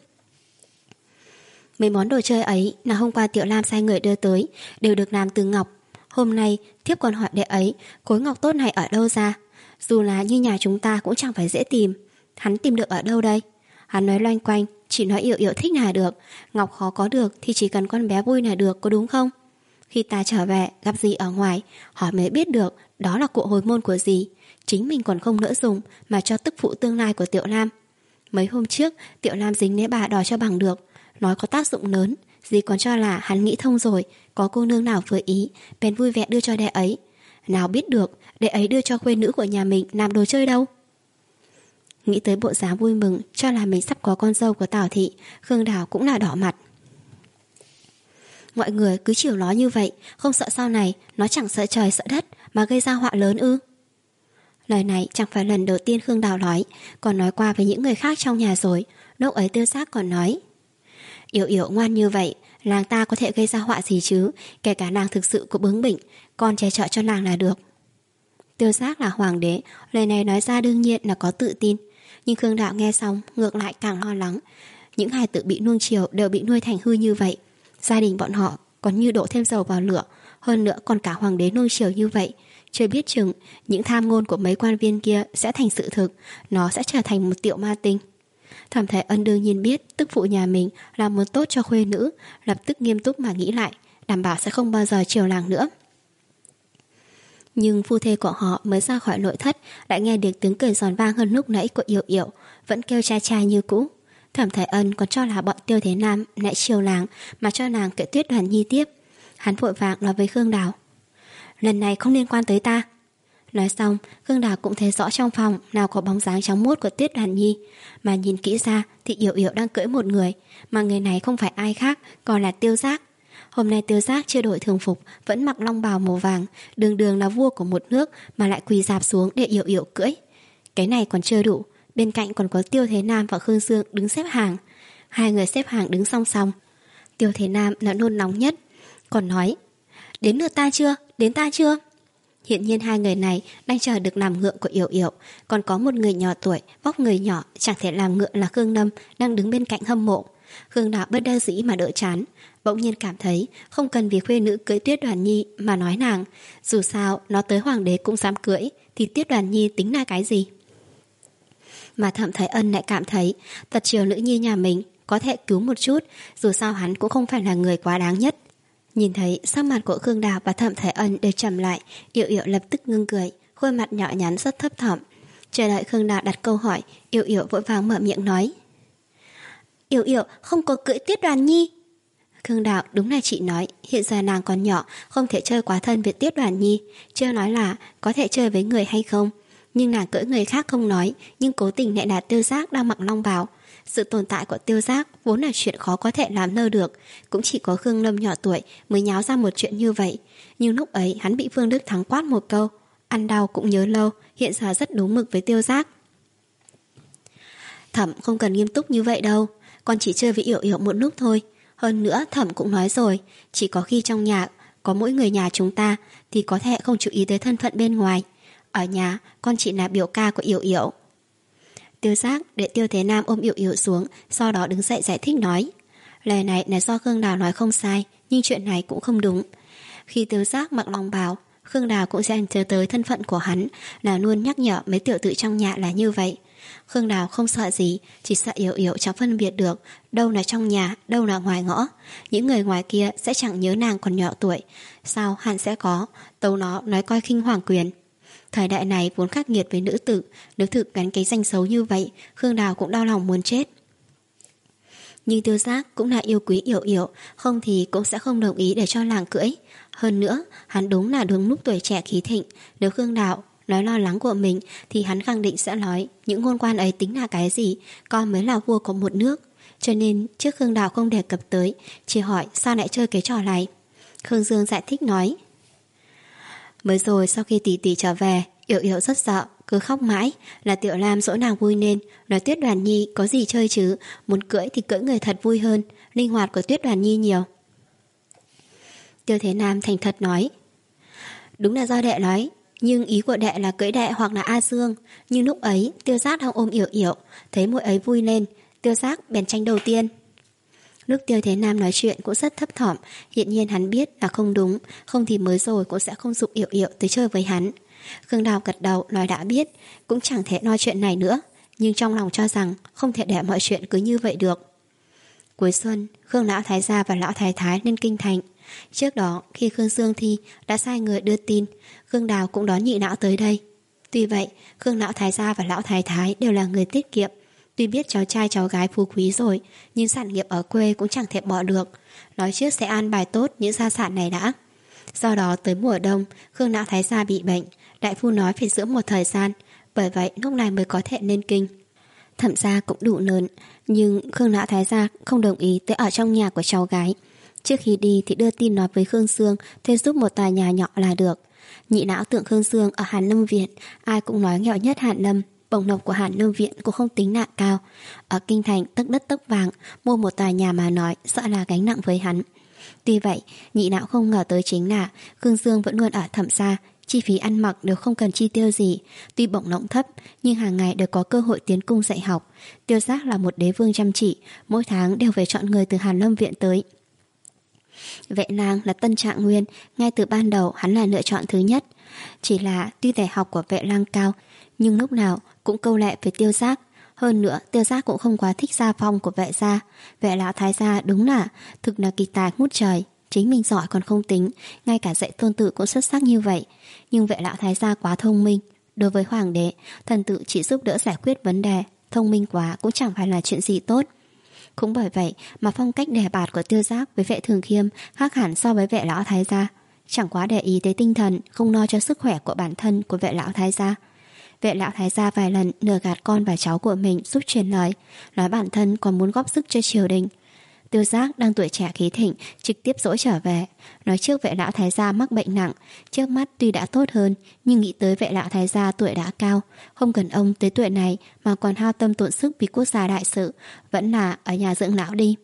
mấy món đồ chơi ấy là hôm qua Tiểu Lam sai người đưa tới, đều được làm từ ngọc. Hôm nay thiếp còn hỏi đệ ấy khối ngọc tốt này ở đâu ra, dù là như nhà chúng ta cũng chẳng phải dễ tìm. Hắn tìm được ở đâu đây? Hắn nói loanh quanh, chỉ nói Yệu Yệu thích là được, ngọc khó có được thì chỉ cần con bé vui là được, có đúng không? Khi ta trở về gặp gì ở ngoài, hỏi mới biết được đó là cụ hồi môn của dì, chính mình còn không nỡ dùng mà cho tức phụ tương lai của Tiểu Lam. Mấy hôm trước Tiểu Lam dính nế bà đòi cho bằng được, nói có tác dụng lớn, dì còn cho là hắn nghĩ thông rồi, có cô nương nào vừa ý bèn vui vẻ đưa cho đệ ấy. Nào biết được đệ ấy đưa cho khuê nữ của nhà mình làm đồ chơi đâu. Nghĩ tới bộ dáng vui mừng cho là mình sắp có con dâu của Tào thị, Khương Đào cũng là đỏ mặt. Mọi người cứ chiều nó như vậy, không sợ sau này nó chẳng sợ trời sợ đất mà gây ra họa lớn ư? Lời này chẳng phải lần đầu tiên Khương Đào nói, còn nói qua với những người khác trong nhà rồi. Lúc ấy Tiêu Giác còn nói: Yệu Yệu ngoan như vậy, làng ta có thể gây ra họa gì chứ, kể cả nàng thực sự có bướng bỉnh, con che chở cho nàng là được. Tiêu Giác là hoàng đế, lời này nói ra đương nhiên là có tự tin. Nhưng Khương Đạo nghe xong ngược lại càng lo lắng. Những hài tử bị nuông chiều đều bị nuôi thành hư như vậy, gia đình bọn họ còn như đổ thêm dầu vào lửa. Hơn nữa còn cả hoàng đế nuông chiều như vậy, chưa biết chừng những tham ngôn của mấy quan viên kia sẽ thành sự thực, nó sẽ trở thành một tiểu ma tinh. Thẩm Thái Ân đương nhiên biết tức phụ nhà mình là muốn tốt cho khuê nữ, lập tức nghiêm túc mà nghĩ lại, đảm bảo sẽ không bao giờ chiều làng nữa. Nhưng phu thê của họ mới ra khỏi nội thất lại nghe được tiếng cười giòn vang hơn lúc nãy của Yệu Yệu, vẫn kêu cha cha như cũ. Thẩm Thái Ân còn cho là bọn Tiêu Thế Nam lại chiều làng mà cho nàng kể Tuyết Đoàn Nhi tiếp. Hắn vội vàng nói với Khương Đào: lần này không liên quan tới ta. Nói xong, Khương Đào cũng thấy rõ trong phòng nào có bóng dáng trắng muốt của Tuyết Đoàn Nhi, mà nhìn kỹ ra thì Yệu Yệu đang cưỡi một người, mà người này không phải ai khác, còn là Tiêu Giác. Hôm nay Tiêu Giác chưa đổi thường phục, vẫn mặc long bào màu vàng, đường đường là vua của một nước mà lại quỳ dạp xuống để Yệu Yệu cưỡi. Cái này còn chưa đủ, bên cạnh còn có Tiêu Thế Nam và Khương Dương đứng xếp hàng. Hai người xếp hàng đứng song song. Tiêu Thế Nam là nôn nóng nhất, còn nói: đến lượt ta chưa, đến ta chưa. Hiện nhiên hai người này đang chờ được làm ngựa của Yệu Yệu, còn có một người nhỏ tuổi, vóc người nhỏ, chẳng thể làm ngựa là Khương Lâm đang đứng bên cạnh hâm mộ. Khương Đạo bất đắc dĩ mà đỡ chán, bỗng nhiên cảm thấy không cần vì khuê nữ cưỡi Tuyết Đoàn Nhi mà nói nàng, dù sao nó tới hoàng đế cũng dám cưỡi thì Tuyết Đoàn Nhi tính là cái gì. Mà Thẩm Thái Ân lại cảm thấy tật chiều nữ nhi nhà mình có thể cứu một chút, dù sao hắn cũng không phải là người quá đáng nhất. Nhìn thấy sắc mặt của Khương Đào và Thẩm Thái Ân đều trầm lại, Yệu Yệu lập tức ngưng cười, khuôn mặt nhỏ nhắn rất thấp thỏm. Chờ đợi Khương Đào đặt câu hỏi, Yệu Yệu vội vàng mở miệng nói: Yệu Yệu không có cưỡi Tuyết Đoàn Nhi. Khương Đào đúng là chị nói, hiện giờ nàng còn nhỏ, không thể chơi quá thân với Tuyết Đoàn Nhi, chưa nói là có thể chơi với người hay không. Nhưng nàng cưỡi người khác không nói, nhưng cố tình lại là Tiêu Giác đang mặc long bào. Sự tồn tại của Tiêu Giác vốn là chuyện khó có thể làm lơ được, cũng chỉ có Khương Lâm nhỏ tuổi mới nháo ra một chuyện như vậy. Nhưng lúc ấy hắn bị Vương Đức Thắng quát một câu: ăn đau cũng nhớ lâu, hiện giờ rất đúng mực với Tiêu Giác. Thẩm không cần nghiêm túc như vậy đâu, con chỉ chơi với Yệu Yệu một lúc thôi. Hơn nữa Thẩm cũng nói rồi, chỉ có khi trong nhà có mỗi người nhà chúng ta thì có thể không chú ý tới thân phận bên ngoài. Ở nhà con chỉ là biểu ca của Yệu Yệu. Tiêu Giác để Tiêu Thế Nam ôm Yểu Yểu xuống, sau đó đứng dậy giải thích nói: lời này là do Khương Đào nói không sai, nhưng chuyện này cũng không đúng. Khi Tiêu Giác mặc long bào, Khương Đào cũng sẽ nhớ tới thân phận của hắn, là luôn nhắc nhở mấy tiểu tử trong nhà là như vậy. Khương Đào không sợ gì, chỉ sợ Yểu Yểu chẳng phân biệt được đâu là trong nhà, đâu là ngoài ngõ. Những người ngoài kia sẽ chẳng nhớ nàng còn nhỏ tuổi, sao hắn sẽ có tấu nó nói coi khinh hoàng quyền. Thời đại này vốn khắc nghiệt với nữ tử, nếu thực gắn cái danh xấu như vậy, Khương Đào cũng đau lòng muốn chết. Nhưng Tiêu Giác cũng là yêu quý Yểu Yểu, không thì cũng sẽ không đồng ý để cho nàng cưỡi. Hơn nữa, hắn đúng là đúng lúc tuổi trẻ khí thịnh, nếu Khương Đào nói lo lắng của mình thì hắn khẳng định sẽ nói những ngôn quan ấy tính là cái gì, con mới là vua của một nước. Cho nên trước Khương Đào không đề cập tới, chỉ hỏi sao lại chơi cái trò này. Khương Dương giải thích nói: mới rồi sau khi tỷ tỷ trở về, Yểu Yểu rất sợ, cứ khóc mãi, là Tiểu Lam dỗ nàng vui nên nói Tuyết Đoàn Nhi có gì chơi chứ, muốn cưỡi thì cưỡi người thật vui hơn, linh hoạt của Tuyết Đoàn Nhi nhiều. Tiêu Thế Nam thành thật nói: đúng là do đệ nói, nhưng ý của đệ là cưỡi đệ hoặc là A Dương. Nhưng lúc ấy Tiêu Giác đang ôm Yểu Yểu, thấy muội ấy vui lên, Tiêu Giác bèn tranh đầu tiên. Lúc Tiêu Thế Nam nói chuyện cũng rất thấp thỏm, hiện nhiên hắn biết là không đúng, không thì mới rồi cũng sẽ không giục Yểu Yểu tới chơi với hắn. Khương Đào gật đầu nói đã biết, cũng chẳng thể nói chuyện này nữa, nhưng trong lòng cho rằng không thể để mọi chuyện cứ như vậy được. Cuối xuân, Khương Lão Thái Gia và Lão Thái Thái lên kinh thành. Trước đó khi Khương Dương thi đã sai người đưa tin, Khương Đào cũng đón nhị lão tới đây. Tuy vậy, Khương Lão Thái Gia và Lão Thái Thái đều là người tiết kiệm. Tuy biết cháu trai cháu gái phú quý rồi, nhưng sản nghiệp ở quê cũng chẳng thể bỏ được. Nói trước sẽ an bài tốt những gia sản này đã. Do đó tới mùa đông, Khương Lão Thái Gia bị bệnh, đại phu nói phải dưỡng một thời gian, bởi vậy lúc này mới có thể lên kinh. Thẩm gia cũng đủ lớn, nhưng Khương Lão Thái Gia không đồng ý tới ở trong nhà của cháu gái. Trước khi đi thì đưa tin nói với Khương Dương thuê giúp một tòa nhà nhỏ là được. Nhị lão tưởng Khương Dương ở Hàn Lâm Viện, ai cũng nói nghèo nhất Hàn Lâm, bổng lộc của Hàn Lâm Viện cũng không tính nặng cao. Ở kinh thành tấc đất tấc vàng, mua một tòa nhà mà nói sợ là gánh nặng với hắn. Tuy vậy, nhị lão không ngờ tới chính là Khương Dương vẫn luôn ở Thẩm gia, chi phí ăn mặc đều không cần chi tiêu gì. Tuy bổng lộc thấp, nhưng hàng ngày đều có cơ hội tiến cung dạy học. Tiêu Giác là một đế vương chăm chỉ, mỗi tháng đều phải chọn người từ Hàn Lâm Viện tới. Vệ lang là Tân Trạng Nguyên, ngay từ ban đầu hắn là lựa chọn thứ nhất. Chỉ là tuy tài học của Vệ lang cao, nhưng lúc nào cũng câu lệ với Tiêu Giác. Hơn nữa Tiêu Giác cũng không quá thích gia phong của Vệ gia. Vệ Lão Thái gia đúng là thực là kỳ tài ngút trời, chính mình giỏi còn không tính, ngay cả dạy tôn tử cũng xuất sắc như vậy. Nhưng Vệ Lão Thái gia quá thông minh. Đối với hoàng đế, thần tử chỉ giúp đỡ giải quyết vấn đề, thông minh quá cũng chẳng phải là chuyện gì tốt. Cũng bởi vậy mà phong cách đề bạt của Tiêu Giác với Vệ Thường Khiêm khác hẳn so với Vệ Lão Thái gia. Chẳng quá để ý tới tinh thần, không lo cho sức khỏe của bản thân của Vệ Lão Thái gia. Vệ Lão Thái gia vài lần lừa gạt con và cháu của mình giúp truyền lời, nói bản thân còn muốn góp sức cho triều đình. Tiêu Giác đang tuổi trẻ khí thịnh trực tiếp dỗi trở về, nói trước Vệ Lão Thái gia mắc bệnh nặng, trước mắt tuy đã tốt hơn, nhưng nghĩ tới Vệ Lão Thái gia tuổi đã cao, không cần ông tới tuổi này mà còn hao tâm tổn sức vì quốc gia đại sự, vẫn là ở nhà dưỡng lão đi.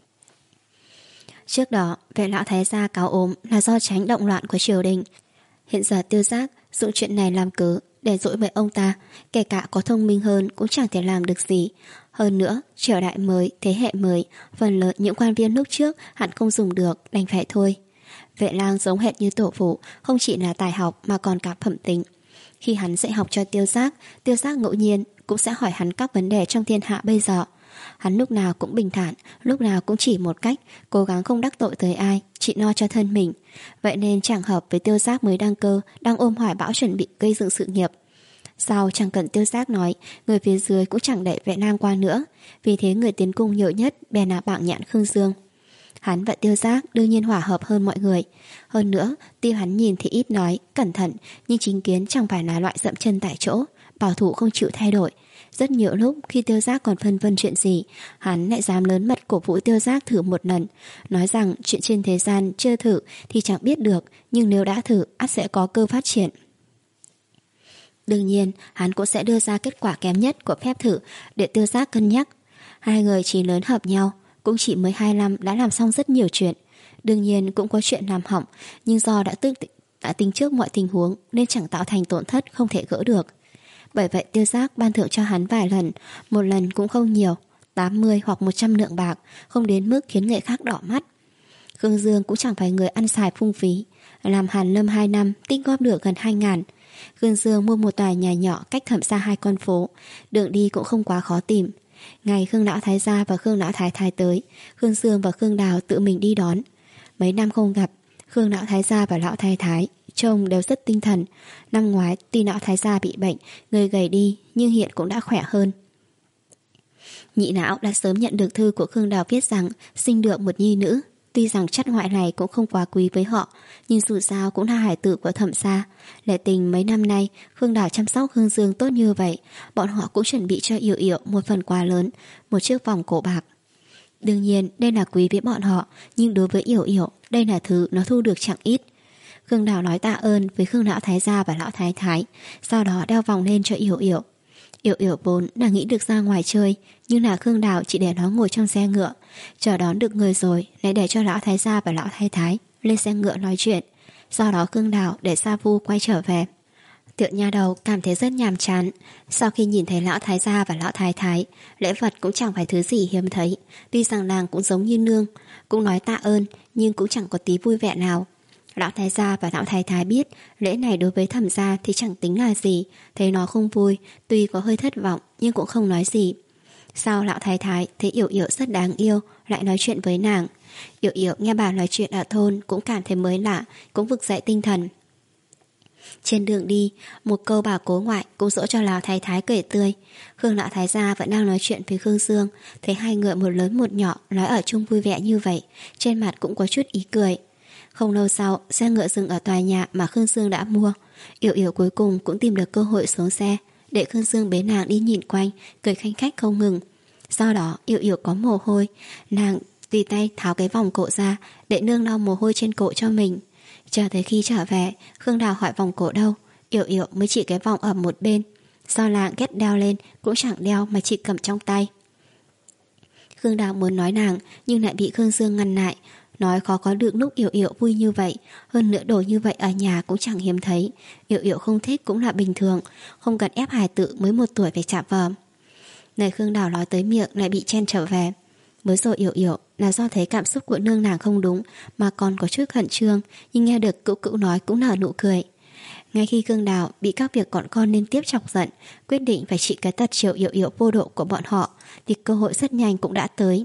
Trước đó Vệ Lão Thái gia cáo ốm là do tránh động loạn của triều đình. Hiện giờ Tiêu Giác dụng chuyện này làm cớ để dỗi với ông ta, kể cả có thông minh hơn cũng chẳng thể làm được gì. Hơn nữa, triều đại mới, thế hệ mới, phần lớn những quan viên lúc trước hẳn không dùng được, đành phải thôi. Vệ lang giống hệt như tổ phụ, không chỉ là tài học mà còn cả phẩm tính. Khi hắn dạy học cho Tiêu Giác, Tiêu Giác ngẫu nhiên cũng sẽ hỏi hắn các vấn đề trong thiên hạ bây giờ. Hắn lúc nào cũng bình thản, lúc nào cũng chỉ một cách, cố gắng không đắc tội tới ai, chỉ lo cho thân mình. Vậy nên chẳng hợp với Tiêu Giác mới đăng cơ, đang ôm hoài bão chuẩn bị gây dựng sự nghiệp. Sau chẳng cần Tiêu Giác nói, người phía dưới cũng chẳng đẩy Vệ Nam qua nữa. Vì thế người tiến cung nhiều nhất bèn là Bảng Nhạn Khương Dương. Hắn và Tiêu Giác đương nhiên hòa hợp hơn mọi người. Hơn nữa, tiêu hắn nhìn thì ít nói, cẩn thận, nhưng chính kiến chẳng phải là loại dậm chân tại chỗ, bảo thủ không chịu thay đổi. Rất nhiều lúc khi Tiêu Giác còn phân vân chuyện gì, hắn lại dám lớn mật cổ vũ Tiêu Giác thử một lần, nói rằng chuyện trên thế gian chưa thử thì chẳng biết được, nhưng nếu đã thử ắt sẽ có cơ phát triển. Đương nhiên, hắn cũng sẽ đưa ra kết quả kém nhất của phép thử để Tiêu Giác cân nhắc. Hai người chỉ lớn hợp nhau, cũng chỉ mới hai năm đã làm xong rất nhiều chuyện. Đương nhiên cũng có chuyện làm hỏng, nhưng do đã, tự, đã tính trước mọi tình huống nên chẳng tạo thành tổn thất không thể gỡ được. Bởi vậy Tiêu Giác ban thưởng cho hắn vài lần, một lần cũng không nhiều, tám mươi hoặc một trăm lượng bạc, không đến mức khiến người khác đỏ mắt. Khương Dương cũng chẳng phải người ăn xài phung phí, làm Hàn Lâm hai năm tích góp được gần hai ngàn. Khương Dương mua một tòa nhà nhỏ cách Thẩm Gia hai con phố, đường đi cũng không quá khó tìm. Ngày Khương Lão Thái Gia và Khương Lão Thái Thái tới, Khương Dương và Khương Đào tự mình đi đón. Mấy năm không gặp, Khương Lão Thái Gia và Lão Thái Thái trông đều rất tinh thần. Năm ngoái tuy Lão Thái Gia bị bệnh, người gầy đi, nhưng hiện cũng đã khỏe hơn. Nhị Lão đã sớm nhận được thư của Khương Đào viết rằng sinh được một nhi nữ. Tuy rằng chất ngoại này cũng không quá quý với họ, nhưng dù sao cũng là hải tử của Thẩm Gia. Lệ tình mấy năm nay Khương Đào chăm sóc Khương Dương tốt như vậy, bọn họ cũng chuẩn bị cho Yểu Yểu một phần quà lớn, một chiếc vòng cổ bạc. Đương nhiên đây là quý với bọn họ, nhưng đối với Yểu Yểu đây là thứ nó thu được chẳng ít. Khương Đào nói tạ ơn với Khương Lão Thái Gia và Lão Thái Thái, sau đó đeo vòng lên cho Yểu Yểu. Yểu Yểu vốn là nghĩ được ra ngoài chơi, nhưng là Khương Đào chỉ để nó ngồi trong xe ngựa, chờ đón được người rồi lại để cho Lão Thái Gia và Lão Thái Thái lên xe ngựa nói chuyện. Sau đó Khương Đào để Sa Vu quay trở về. Tiểu nha đầu cảm thấy rất nhàm chán. Sau khi nhìn thấy Lão Thái Gia và Lão Thái Thái, lễ vật cũng chẳng phải thứ gì hiếm thấy. Tuy rằng nàng cũng giống như nương, cũng nói tạ ơn, nhưng cũng chẳng có tí vui vẻ nào. Lão Thái Gia và Lão Thái Thái biết lễ này đối với Thẩm Gia thì chẳng tính là gì, thấy nó không vui, tuy có hơi thất vọng nhưng cũng không nói gì. Sau Lão Thái Thái thấy Yểu Yểu rất đáng yêu, lại nói chuyện với nàng. Yểu Yểu nghe bà nói chuyện ở thôn cũng cảm thấy mới lạ, cũng vực dậy tinh thần. Trên đường đi, một câu bà cố ngoại cũng dỗ cho Lão Thái Thái cười tươi. Khương Lão Thái Gia vẫn đang nói chuyện với Khương Dương, thấy hai người một lớn một nhỏ nói ở chung vui vẻ như vậy, trên mặt cũng có chút ý cười. Không lâu sau, xe ngựa dừng ở tòa nhà mà Khương Dương đã mua. Yểu Yểu cuối cùng cũng tìm được cơ hội xuống xe, để Khương Dương bế nàng đi nhìn quanh, cười khanh khách không ngừng. Sau đó Yểu Yểu có mồ hôi, nàng tùy tay tháo cái vòng cổ ra để nương lau mồ hôi trên cổ cho mình. Chờ tới khi trở về, Khương Đào hỏi vòng cổ đâu, Yểu Yểu mới chỉ cái vòng ở một bên. Do nàng ghét đeo lên cũng chẳng đeo mà chỉ cầm trong tay. Khương Đào muốn nói nàng nhưng lại bị Khương Dương ngăn lại, nói khó có được lúc Yểu Yểu vui như vậy, hơn nữa đồ như vậy ở nhà cũng chẳng hiếm thấy. Yểu Yểu không thích cũng là bình thường, không cần ép hài tử mới một tuổi phải chạm vào. Lời Khương Đào nói tới miệng lại bị chen trở về. Mới rồi Yểu Yểu là do thấy cảm xúc của nương nàng không đúng mà còn có chút khẩn trương, nhưng nghe được cữu cữu nói cũng nở nụ cười. Ngay khi Khương Đào bị các việc bọn con liên tiếp chọc giận, quyết định phải trị cái tật chiều Yểu Yểu vô độ của bọn họ, thì cơ hội rất nhanh cũng đã tới.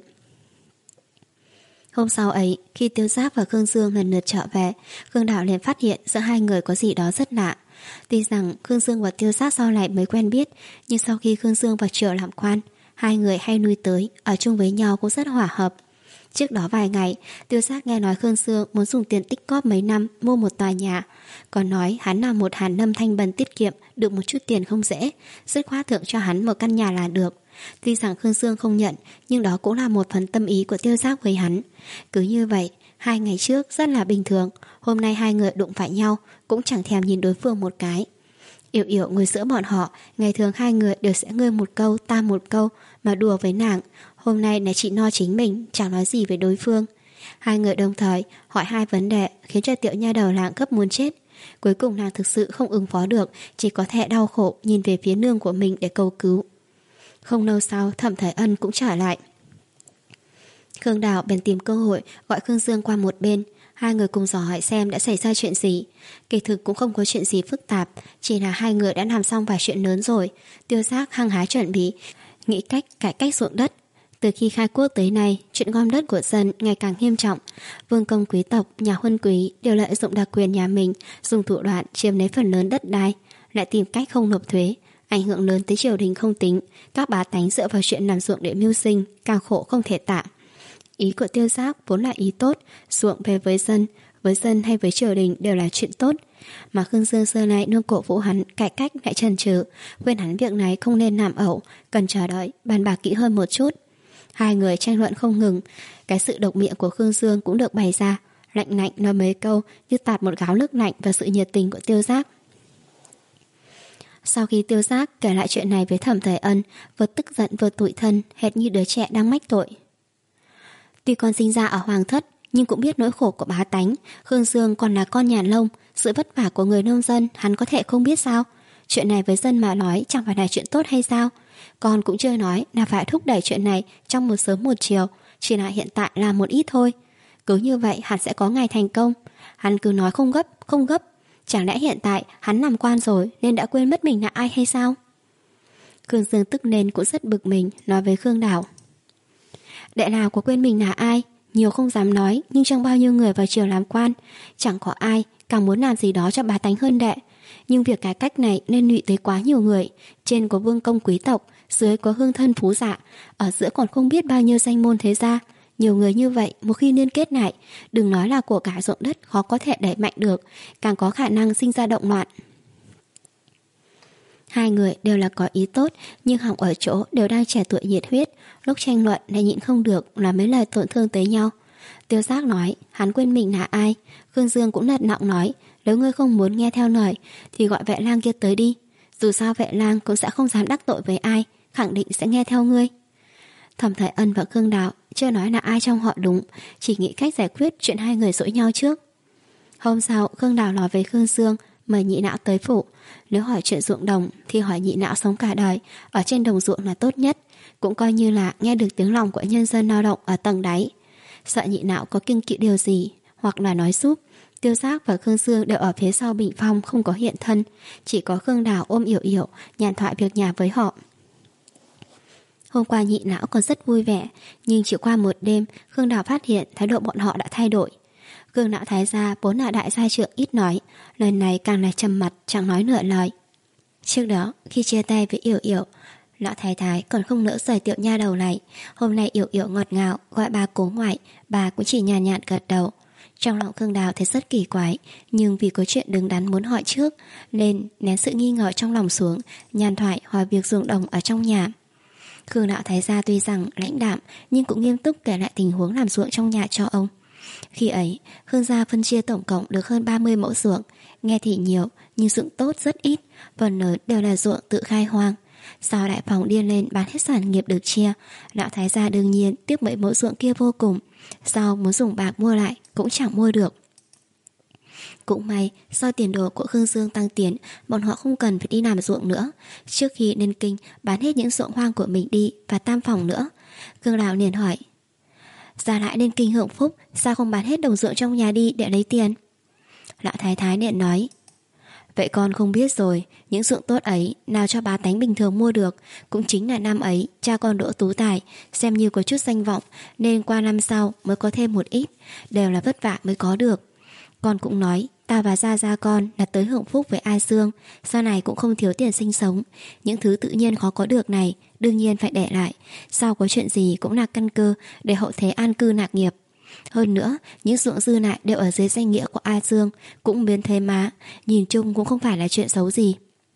Hôm sau ấy, khi Tiêu Giác và Khương Dương lần lượt trở về, Khương Đào liền phát hiện giữa hai người có gì đó rất lạ. Tuy rằng Khương Dương và Tiêu Giác sau này mới quen biết, nhưng sau khi Khương Dương vào triều làm quan, hai người hay nuôi tới, ở chung với nhau cũng rất hòa hợp. Trước đó vài ngày, Tiêu Giác nghe nói Khương Dương muốn dùng tiền tích góp mấy năm mua một tòa nhà, còn nói hắn là một Hàn Lâm thanh bần tiết kiệm, được một chút tiền không dễ, dứt khoát thưởng cho hắn một căn nhà là được. Tuy rằng Khương Dương không nhận, nhưng đó cũng là một phần tâm ý của Tiêu Giác với hắn. Cứ như vậy, hai ngày trước rất là bình thường, hôm nay hai người đụng phải nhau, cũng chẳng thèm nhìn đối phương một cái. Yểu Yểu ngồi giữa bọn họ, ngày thường hai người đều sẽ ngươi một câu ta một câu mà đùa với nàng. Hôm nay là chị no chính mình, chẳng nói gì với đối phương. Hai người đồng thời hỏi hai vấn đề khiến cho tiểu nha đầu làng gấp muốn chết. Cuối cùng nàng thực sự không ứng phó được, chỉ có thể đau khổ nhìn về phía nương của mình để cầu cứu. Không lâu sau, Thẩm Thời Ân cũng trở lại. Khương Đào bèn tìm cơ hội gọi Khương Dương qua một bên. Hai người cùng dò hỏi xem đã xảy ra chuyện gì. Kỳ thực cũng không có chuyện gì phức tạp, chỉ là hai người đã làm xong vài chuyện lớn rồi. Tiêu Giác hăng hái chuẩn bị nghĩ cách cải cách ruộng đất. Từ khi khai quốc tới nay, chuyện gom đất của dân ngày càng nghiêm trọng. Vương công quý tộc, nhà huân quý đều lợi dụng đặc quyền nhà mình, dùng thủ đoạn chiếm lấy phần lớn đất đai, lại tìm cách không nộp thuế, ảnh hưởng lớn tới triều đình không tính. Các bá tánh dựa vào chuyện làm ruộng để mưu sinh, càng khổ không thể tả. Ý của Tiêu Giác vốn là ý tốt, ruộng về với dân, với dân hay với triều đình đều là chuyện tốt. Mà Khương Dương xưa nay luôn cổ vũ hắn cải cách lại chần chừ, khuyên hắn việc này không nên làm ẩu, cần chờ đợi, bàn bạc kỹ hơn một chút. Hai người tranh luận không ngừng, cái sự độc miệng của Khương Dương cũng được bày ra, lạnh lạnh nói mấy câu như tạt một gáo nước lạnh vào sự nhiệt tình của Tiêu Giác. Sau khi Tiêu Giác kể lại chuyện này với Thẩm Thời Ân, vừa tức giận vừa tủi thân, hệt như đứa trẻ đang mách tội. Tuy con sinh ra ở hoàng thất, nhưng cũng biết nỗi khổ của bá tánh. Khương Dương còn là con nhà nông, sự vất vả của người nông dân hắn có thể không biết sao. Chuyện này với dân mà nói chẳng phải là chuyện tốt hay sao? Con cũng chưa nói là phải thúc đẩy chuyện này trong một sớm một chiều, chỉ là hiện tại làm một ít thôi. Cứ như vậy hắn sẽ có ngày thành công. Hắn cứ nói không gấp, không gấp. Chẳng lẽ hiện tại hắn làm quan rồi nên đã quên mất mình là ai hay sao? Khương Dương tức nên cũng rất bực mình, nói với Khương Đào. Đệ nào có quên mình là ai? Nhiều không dám nói, nhưng trong bao nhiêu người vào triều làm quan, chẳng có ai càng muốn làm gì đó cho bá tánh hơn đệ. Nhưng việc cải cách này nên lụy tới quá nhiều người. Trên có vương công quý tộc, dưới có hương thân phú dạ, ở giữa còn không biết bao nhiêu danh môn thế gia. Nhiều người như vậy một khi liên kết lại, đừng nói là của cải ruộng đất khó có thể đẩy mạnh được, càng có khả năng sinh ra động loạn. Hai người đều là có ý tốt, nhưng hỏng ở chỗ đều đang trẻ tuổi nhiệt huyết, lúc tranh luận lại nhịn không được là mấy lời tổn thương tới nhau. Tiêu Giác nói hắn quên mình là ai. Khương Dương cũng lật lọng nói, nếu ngươi không muốn nghe theo lời thì gọi vệ lang kia tới đi. Dù sao vệ lang cũng sẽ không dám đắc tội với ai, khẳng định sẽ nghe theo ngươi. Thẩm Thời Ân và Khương Đào chưa nói là ai trong họ đúng, chỉ nghĩ cách giải quyết chuyện hai người dỗi nhau trước. Hôm sau Khương Đào nói với Khương Dương mời nhị lão tới phủ. Nếu hỏi chuyện ruộng đồng thì hỏi nhị lão sống cả đời ở trên đồng ruộng là tốt nhất, cũng coi như là nghe được tiếng lòng của nhân dân lao động ở tầng đáy. Sợ nhị lão có kiêng kỵ điều gì hoặc là nói giúp, Tiêu Giác và Khương Dương đều ở phía sau bình phong không có hiện thân, chỉ có Khương Đào ôm Yểu Yểu nhàn thoại việc nhà với họ. Hôm qua nhị lão còn rất vui vẻ, nhưng chỉ qua một đêm Khương Đào phát hiện thái độ bọn họ đã thay đổi. Khương lão thái gia vốn là đại gia trưởng ít nói, lần này càng là trầm mặt chẳng nói nửa lời. Trước đó khi chia tay với Yểu Yểu, lão thái thái còn không nỡ rời tiểu nha đầu này. Hôm nay Yểu Yểu ngọt ngào gọi bà cố ngoại, bà cũng chỉ nhàn nhạt gật đầu. Trong lòng Khương Đào thấy rất kỳ quái, nhưng vì có chuyện đứng đắn muốn hỏi trước nên nén sự nghi ngờ trong lòng xuống, nhàn thoại hỏi việc ruộng đồng ở trong nhà. Khương lão thái gia tuy rằng lãnh đạm nhưng cũng nghiêm túc kể lại tình huống làm ruộng trong nhà cho ông. Khi ấy Khương gia phân chia tổng cộng được hơn ba mươi mẫu ruộng, nghe thì nhiều nhưng ruộng tốt rất ít, phần lớn đều là ruộng tự khai hoang. Sau đại phòng điên lên bán hết sản nghiệp được chia, lão thái gia đương nhiên tiếc mấy mẫu ruộng kia vô cùng, sau muốn dùng bạc mua lại cũng chẳng mua được. Cũng may do tiền đồ của Khương Dương tăng tiến, bọn họ không cần phải đi làm ruộng nữa. Trước khi lên kinh bán hết những ruộng hoang của mình đi và tam phòng nữa. Khương Đào liền hỏi, ra lại lên kinh hưởng phúc, sao không bán hết đồng ruộng trong nhà đi để lấy tiền? Lão thái thái liền nói, vậy con không biết rồi, những ruộng tốt ấy nào cho bá tánh bình thường mua được. Cũng chính là năm ấy cha con Đỗ Tú Tài xem như có chút danh vọng, nên qua năm sau mới có thêm một ít, đều là vất vả mới có được. Con cũng nói ta và gia gia con là tới hưởng phúc với A Dương, sau này cũng không thiếu tiền sinh sống. Những thứ tự nhiên khó có được này đương nhiên phải để lại, sau có chuyện gì cũng là căn cơ để hậu thế an cư lạc nghiệp. Hơn nữa những ruộng dư lại đều ở dưới danh nghĩa của A Dương, cũng biến thế má, nhìn chung cũng không phải là chuyện xấu gì.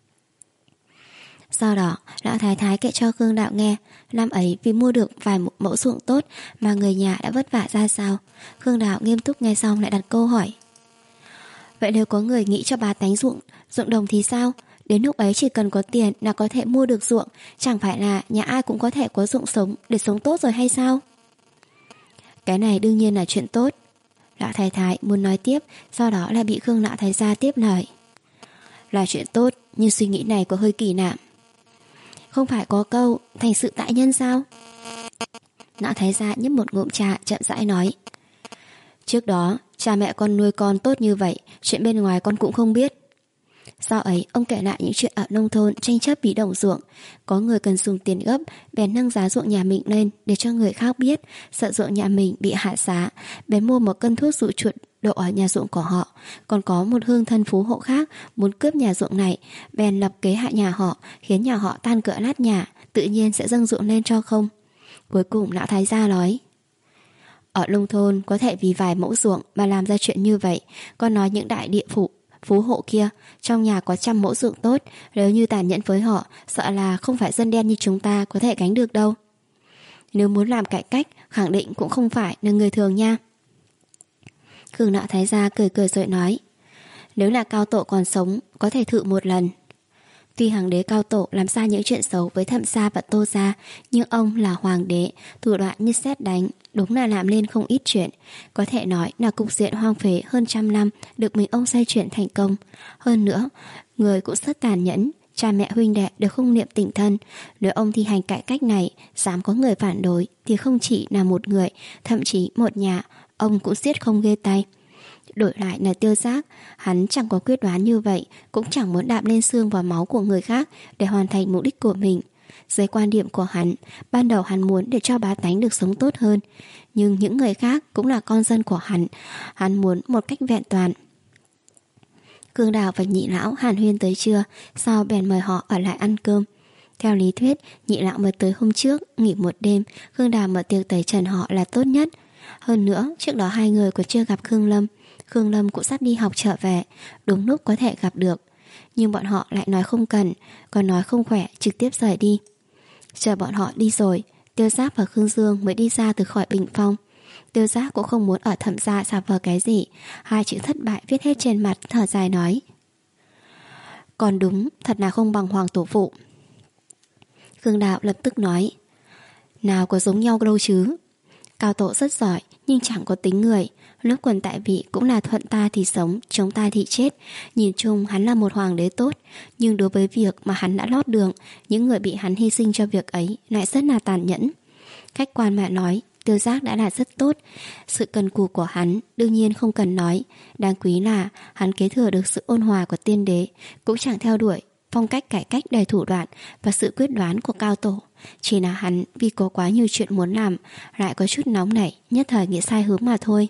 Sau đó lão thái thái kể cho Khương Đạo nghe năm ấy vì mua được vài mẫu ruộng tốt mà người nhà đã vất vả ra sao. Khương Đạo nghiêm túc nghe xong lại đặt câu hỏi, vậy nếu có người nghĩ cho bá tánh ruộng ruộng đồng thì sao? Đến lúc ấy chỉ cần có tiền là có thể mua được ruộng, chẳng phải là nhà ai cũng có thể có ruộng sống để sống tốt rồi hay sao? Cái này đương nhiên là chuyện tốt. Lão thái thái muốn nói tiếp, sau đó lại bị Khương lão thái gia tiếp lời, là chuyện tốt nhưng suy nghĩ này có hơi kỳ lạ. Không phải có câu thành sự tại nhân sao? Lão thái gia nhấp một ngụm trà chậm rãi nói, trước đó cha mẹ con nuôi con tốt như vậy, chuyện bên ngoài con cũng không biết. Sau ấy ông kể lại những chuyện ở nông thôn tranh chấp bí đồng ruộng, có người cần dùng tiền gấp bèn nâng giá ruộng nhà mình lên để cho người khác biết, sợ ruộng nhà mình bị hạ giá bèn mua một cân thuốc dụ chuột đổ ở nhà ruộng của họ. Còn có một hương thân phú hộ khác muốn cướp nhà ruộng này, bèn lập kế hại nhà họ, khiến nhà họ tan cửa nát nhà, tự nhiên sẽ dâng ruộng lên cho không. Cuối cùng lão thái gia nói, ở nông thôn có thể vì vài mẫu ruộng mà làm ra chuyện như vậy, còn nói những đại địa phủ phú hộ kia trong nhà có trăm mẫu ruộng tốt, nếu như tàn nhẫn với họ, sợ là không phải dân đen như chúng ta có thể gánh được đâu. Nếu muốn làm cải cách, khẳng định cũng không phải là người thường nha. Khương lão thái gia cười cười rồi nói, nếu là Cao Tổ còn sống có thể thử một lần. Tuy hoàng đế Cao Tổ làm ra những chuyện xấu với Thẩm gia và Tô gia, nhưng ông là hoàng đế, thủ đoạn như sét đánh, đúng là làm lên không ít chuyện. Có thể nói là cục diện hoang phế hơn trăm năm được mình ông xoay chuyển thành công. Hơn nữa, người cũng rất tàn nhẫn, Cha mẹ huynh đệ đều không niệm tình thân. Nếu ông thi hành cải cách này, dám có người phản đối, thì không chỉ là một người, thậm chí một nhà, ông cũng siết không ghê tay. Đổi lại là Tiêu Giác, hắn chẳng có quyết đoán như vậy, cũng chẳng muốn đạp lên xương vào máu của người khác để hoàn thành mục đích của mình. Dưới quan điểm của hắn, ban đầu hắn muốn để cho bá tánh được sống tốt hơn, nhưng những người khác cũng là con dân của hắn, hắn muốn một cách vẹn toàn. Khương Đào và Nhị Lão hàn huyên tới trưa, sau bèn mời họ ở lại ăn cơm. Theo lý thuyết, Nhị Lão mới tới hôm trước, nghỉ một đêm, Khương Đào mở tiệc tẩy trần họ là tốt nhất. Hơn nữa, trước đó hai người còn chưa gặp Khương Lâm, Khương Lâm cũng sắp đi học trở về, đúng lúc có thể gặp được. Nhưng bọn họ lại nói không cần, còn nói không khỏe trực tiếp rời đi. Chờ bọn họ đi rồi, Tiêu Giác và Khương Dương mới đi ra từ khỏi bình phong. Tiêu Giác cũng không muốn ở Thẩm gia giả vờ cái gì, hai chữ thất bại viết hết trên mặt, thở dài nói: còn đúng, thật là không bằng Hoàng tổ phụ. Khương Đạo lập tức nói: nào có giống nhau đâu chứ. Cao tổ rất giỏi, nhưng chẳng có tính người. Lúc quần tại vị cũng là thuận ta thì sống, chống ta thì chết. Nhìn chung hắn là một hoàng đế tốt, nhưng đối với việc mà hắn đã lót đường, những người bị hắn hy sinh cho việc ấy lại rất là tàn nhẫn. Khách quan mà nói, Tiêu Giác đã là rất tốt. Sự cần cù của hắn đương nhiên không cần nói. Đáng quý là hắn kế thừa được sự ôn hòa của tiên đế, cũng chẳng theo đuổi phong cách cải cách đầy thủ đoạn và sự quyết đoán của Cao tổ. Chỉ là hắn vì có quá nhiều chuyện muốn làm, lại có chút nóng nảy, nhất thời nghĩ sai hướng mà thôi.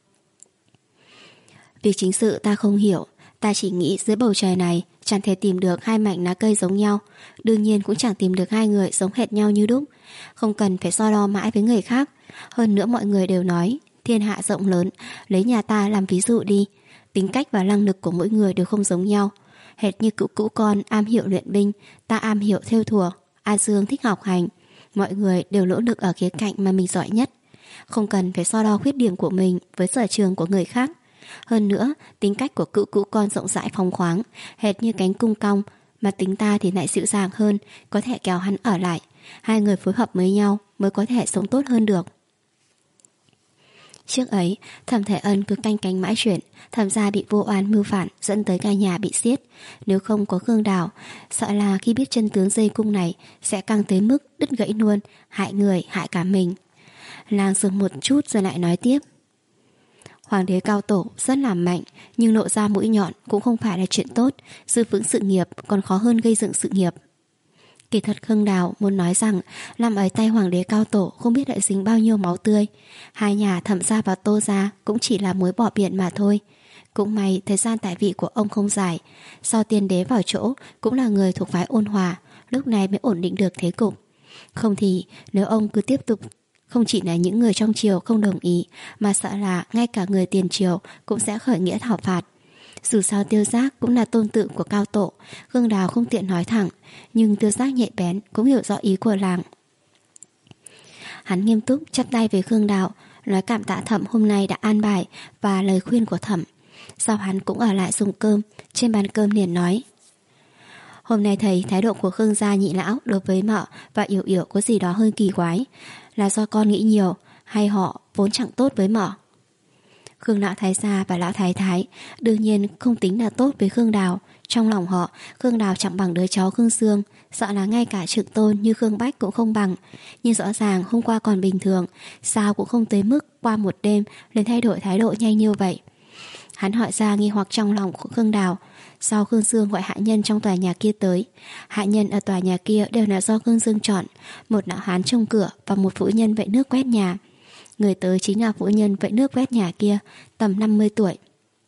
Việc chính sự ta không hiểu, ta chỉ nghĩ dưới bầu trời này chẳng thể tìm được hai mảnh lá cây giống nhau, đương nhiên cũng chẳng tìm được hai người giống hệt nhau như đúc. Không cần phải so đo mãi với người khác. Hơn nữa mọi người đều nói thiên hạ rộng lớn, lấy nhà ta làm ví dụ đi. Tính cách và năng lực của mỗi người đều không giống nhau. Hệt như cữu cữu con am hiểu luyện binh, ta am hiểu thêu thùa, A Dương thích học hành. Mọi người đều nỗ lực ở khía cạnh mà mình giỏi nhất. Không cần phải so đo khuyết điểm của mình với sở trường của người khác. Hơn nữa, tính cách của cữu cữu con rộng rãi phóng khoáng, hệt như cánh cung cong, mà tính ta thì lại dịu dàng hơn, có thể kéo hắn ở lại. Hai người phối hợp với nhau mới có thể sống tốt hơn được. Trước ấy, Thẩm Thể Ân cứ canh cánh mãi chuyện, Thẩm gia bị vô oan mưu phản dẫn tới cả nhà bị xiết. Nếu không có Khương Đào, sợ là khi biết chân tướng dây cung này sẽ căng tới mức đứt gãy luôn, hại người, hại cả mình. Nàng dừng một chút rồi lại nói tiếp: Hoàng đế Cao tổ rất là mạnh, nhưng lộ ra mũi nhọn cũng không phải là chuyện tốt. Giữ vững sự nghiệp còn khó hơn gây dựng sự nghiệp. Kỳ thật Khương Đào muốn nói rằng năm ấy tay Hoàng đế Cao tổ không biết đã dính bao nhiêu máu tươi. Hai nhà Thẩm gia và Tô gia cũng chỉ là mối bỏ biển mà thôi. Cũng may thời gian tại vị của ông không dài. Sau tiên đế vào chỗ cũng là người thuộc phái ôn hòa, lúc này mới ổn định được thế cục. Không thì nếu ông cứ tiếp tục, không chỉ là những người trong triều không đồng ý, mà sợ là ngay cả người tiền triều cũng sẽ khởi nghĩa thảo phạt. Dù sao Tiêu Giác cũng là tôn tự của Cao tổ, Khương Đào không tiện nói thẳng, nhưng Tiêu Giác nhạy bén cũng hiểu rõ ý của làng. Hắn nghiêm túc chắp tay với Khương Đào, nói cảm tạ Thẩm hôm nay đã an bài và lời khuyên của Thẩm. Sau hắn cũng ở lại dùng cơm, trên bàn cơm liền nói: Hôm nay thấy thái độ của Khương gia nhị lão đối với Mợ và Yểu Yểu có gì đó hơi kỳ quái. Là do con nghĩ nhiều, hay họ vốn chẳng tốt với Mợ? Khương lão thái gia và lão thái thái đương nhiên không tính là tốt với Khương Đào. Trong lòng họ, Khương Đào chẳng bằng đứa cháu Khương Dương, sợ là ngay cả trưởng tôn như Khương Bách cũng không bằng. Nhưng rõ ràng hôm qua còn bình thường, sao cũng không tới mức qua một đêm liền thay đổi thái độ nhanh như vậy. Hắn hỏi ra nghi hoặc trong lòng của Khương Đào. Sau Khương Dương gọi hạ nhân trong tòa nhà kia tới, hạ nhân ở tòa nhà kia đều là do Khương Dương chọn, một lão hán trông cửa và một phụ nhân vệ nước quét nhà. Người tới chính là phụ nhân vệ nước quét nhà kia, tầm năm mươi tuổi.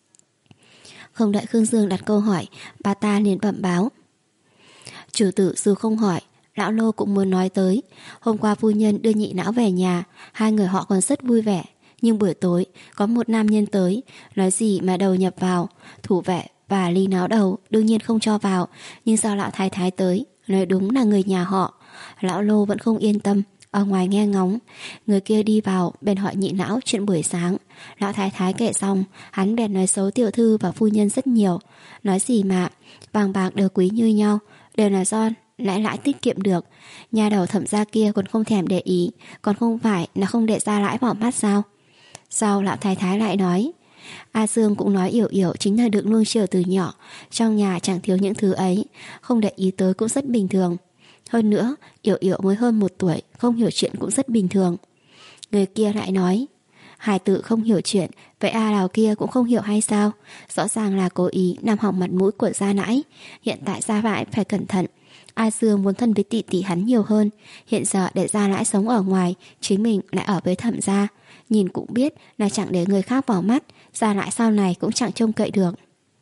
Không đợi Khương Dương đặt câu hỏi, bà ta liền bẩm báo: Chủ tử dù không hỏi, lão nô cũng muốn nói tới. Hôm qua phu nhân đưa nhị lão về nhà, hai người họ còn rất vui vẻ. Nhưng buổi tối có một nam nhân tới, nói gì mà đầu nhập vào, thủ vệ và ly náo đầu đương nhiên không cho vào. Nhưng sao lão thái thái tới, nói đúng là người nhà họ. Lão lô vẫn không yên tâm, ở ngoài nghe ngóng. Người kia đi vào bèn hỏi nhị lão chuyện buổi sáng. Lão thái thái kể xong, hắn bèn nói xấu tiểu thư và phu nhân rất nhiều. Nói gì mà vàng bạc đều quý như nhau, đều là do lãi lãi tiết kiệm được. Nhà đầu Thẩm gia kia còn không thèm để ý, còn không phải là không để ra lãi bỏ mắt sao? Sau lão thái thái lại nói: A Dương cũng nói Yểu Yểu chính là được nuông chiều từ nhỏ, trong nhà chẳng thiếu những thứ ấy, không để ý tới cũng rất bình thường. Hơn nữa, Yểu Yểu mới hơn một tuổi, không hiểu chuyện cũng rất bình thường. Người kia lại nói, hài tử không hiểu chuyện, vậy A Đào kia cũng không hiểu hay sao? Rõ ràng là cố ý làm hỏng mặt mũi của gia nãi. Hiện tại gia nãi phải cẩn thận. A Dương muốn thân với tỷ tỷ hắn nhiều hơn. Hiện giờ để gia nãi sống ở ngoài, chính mình lại ở với thẩm gia. Nhìn cũng biết là chẳng để người khác vào mắt, gia nãi sau này cũng chẳng trông cậy được.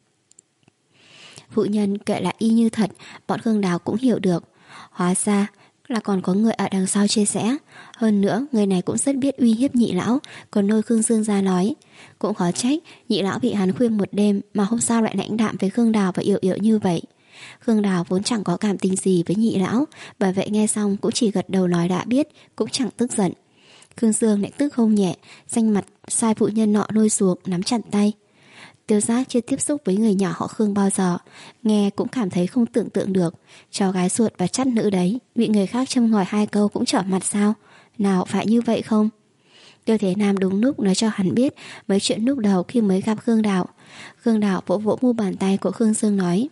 Phụ nhân kể lại y như thật, bọn Khương Đào cũng hiểu được. Hóa ra là còn có người ở đằng sau chia sẻ. Hơn nữa người này cũng rất biết uy hiếp nhị lão. Còn nơi Khương Dương ra nói, cũng khó trách nhị lão bị hắn khuyên một đêm mà hôm sau lại lãnh đạm với Khương Đào và Yểu Yểu như vậy. Khương Đào vốn chẳng có cảm tình gì với nhị lão, bởi vậy nghe xong cũng chỉ gật đầu nói đã biết, cũng chẳng tức giận. Khương Dương lại tức không nhẹ, xanh mặt sai phụ nhân nọ lôi xuống nắm chặt tay. Tiêu Giác chưa tiếp xúc với người nhỏ họ Khương bao giờ, nghe cũng cảm thấy không tưởng tượng được. Cháu gái ruột và chắt nữ đấy bị người khác châm ngòi hai câu cũng trở mặt sao? Nào phải như vậy không? Tiêu Thế Nam đúng lúc nói cho hắn biết mấy chuyện lúc đầu khi mới gặp Khương Đào. Khương Đào vỗ vỗ mu bàn tay của Khương Dương nói,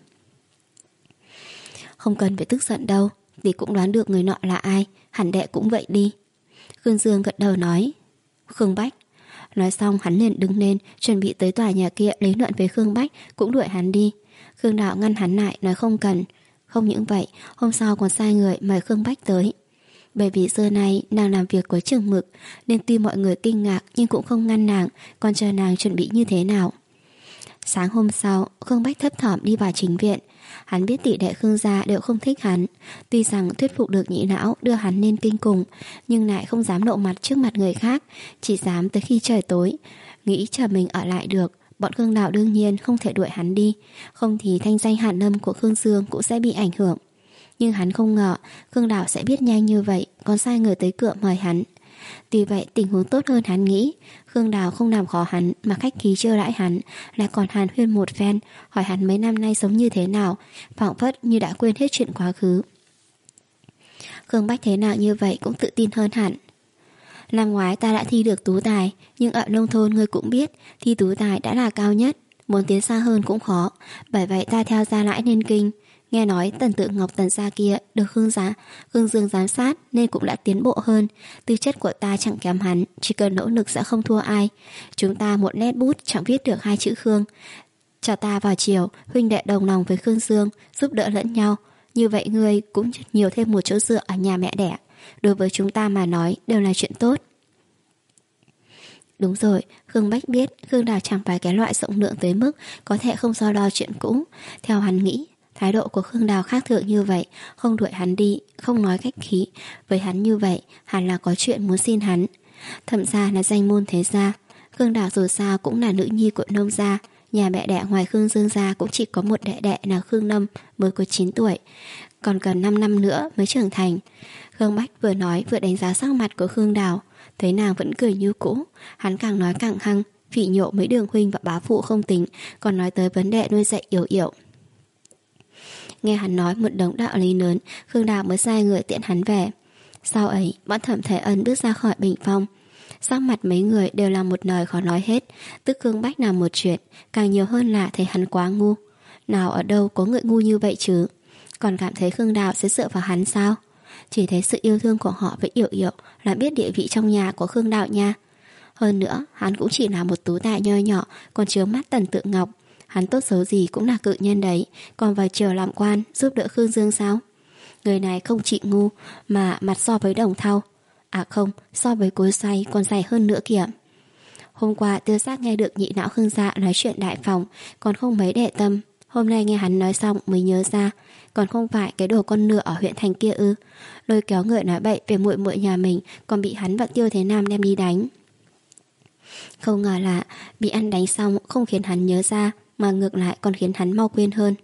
không cần phải tức giận đâu, thì cũng đoán được người nọ là ai, hẳn đệ cũng vậy đi. Khương Dương gật đầu nói, Khương Bách. Nói xong hắn liền đứng lên, chuẩn bị tới tòa nhà kia lý luận với Khương Bách, cũng đuổi hắn đi. Khương Đạo ngăn hắn lại nói không cần. Không những vậy, hôm sau còn sai người mời Khương Bách tới. Bởi vì xưa nay nàng làm việc có chừng mực, nên tuy mọi người kinh ngạc nhưng cũng không ngăn nàng, còn chờ nàng chuẩn bị như thế nào. Sáng hôm sau, Khương Bách thấp thỏm đi vào chính viện. Hắn biết tỷ đệ Khương gia đều không thích hắn. Tuy rằng thuyết phục được nhị lão đưa hắn lên kinh cùng, nhưng lại không dám lộ mặt trước mặt người khác, chỉ dám tới khi trời tối. Nghĩ chờ mình ở lại được, bọn Khương Đạo đương nhiên không thể đuổi hắn đi, không thì thanh danh hàn lâm của Khương Dương cũng sẽ bị ảnh hưởng. Nhưng hắn không ngờ Khương Đạo sẽ biết nhanh như vậy, còn sai người tới cửa mời hắn. Tuy vậy tình huống tốt hơn hắn nghĩ. Khương Đào không làm khó hắn mà khách khí chiêu đãi hắn, lại còn hàn huyên một phen, hỏi hắn mấy năm nay sống như thế nào, phảng phất như đã quên hết chuyện quá khứ. Khương Bách thế nào như vậy cũng tự tin hơn hẳn. Năm ngoái ta đã thi được tú tài, nhưng ở nông thôn ngươi cũng biết, thi tú tài đã là cao nhất, muốn tiến xa hơn cũng khó, bởi vậy ta theo gia lãi lên kinh. Nghe nói Tần Tự Ngọc Tần gia kia được Khương giá, Khương Dương giám sát nên cũng đã tiến bộ hơn. Tư chất của ta chẳng kém hắn, chỉ cần nỗ lực sẽ không thua ai. Chúng ta một nét bút chẳng viết được hai chữ Khương. Cho ta vào chiều, huynh đệ đồng lòng với Khương Dương, giúp đỡ lẫn nhau. Như vậy ngươi cũng nhiều thêm một chỗ dựa ở nhà mẹ đẻ. Đối với chúng ta mà nói đều là chuyện tốt. Đúng rồi, Khương Bách biết Khương Đào chẳng phải cái loại rộng lượng tới mức có thể không so đo chuyện cũ. Theo hắn nghĩ, thái độ của Khương Đào khác thường như vậy, không đuổi hắn đi, không nói khách khí. Với hắn như vậy, hẳn là có chuyện muốn xin hắn. Thậm ra là danh môn thế gia. Khương Đào dù sao cũng là nữ nhi của nông gia. Nhà mẹ đẻ ngoài Khương Dương gia cũng chỉ có một đệ đệ là Khương Lâm, mới có chín tuổi. Còn cần năm năm nữa mới trưởng thành. Khương Bách vừa nói vừa đánh giá sắc mặt của Khương Đào. Thấy nàng vẫn cười như cũ, hắn càng nói càng hăng, phỉ nhổ mấy đường huynh và bá phụ không tính, còn nói tới vấn đề nuôi dạy Yểu Yểu. Nghe hắn nói một đống đạo lý lớn, Khương Đào mới sai người tiện hắn về. Sau ấy, bọn Thẩm Thế Ân bước ra khỏi bình phong. Sắc mặt mấy người đều là một lời khó nói hết. Tức Khương Bách làm một chuyện, càng nhiều hơn là thấy hắn quá ngu. Nào ở đâu có người ngu như vậy chứ? Còn cảm thấy Khương Đào sẽ dựa vào hắn sao? Chỉ thấy sự yêu thương của họ với Yểu Yểu là biết địa vị trong nhà của Khương Đào nha. Hơn nữa, hắn cũng chỉ là một tú tài nho nhỏ, còn chứa mắt Tần Tự Ngọc. Hắn tốt xấu gì cũng là cự nhân đấy, còn vào chiều làm quan giúp đỡ Khương Dương sao? Người này không chỉ ngu, mà mặt so với đồng thau. À không, so với cối xay còn dày hơn nữa kìa. Hôm qua Tiêu Giác nghe được nhị não Khương gia nói chuyện đại phòng, còn không mấy để tâm. Hôm nay nghe hắn nói xong mới nhớ ra, còn không phải cái đồ con nửa ở huyện thành kia ư? Lôi kéo người nói bậy về muội muội nhà mình, còn bị hắn và Tiêu Thế Nam đem đi đánh. Không ngờ là bị ăn đánh xong không khiến hắn nhớ ra, mà ngược lại còn khiến hắn mau quên hơn.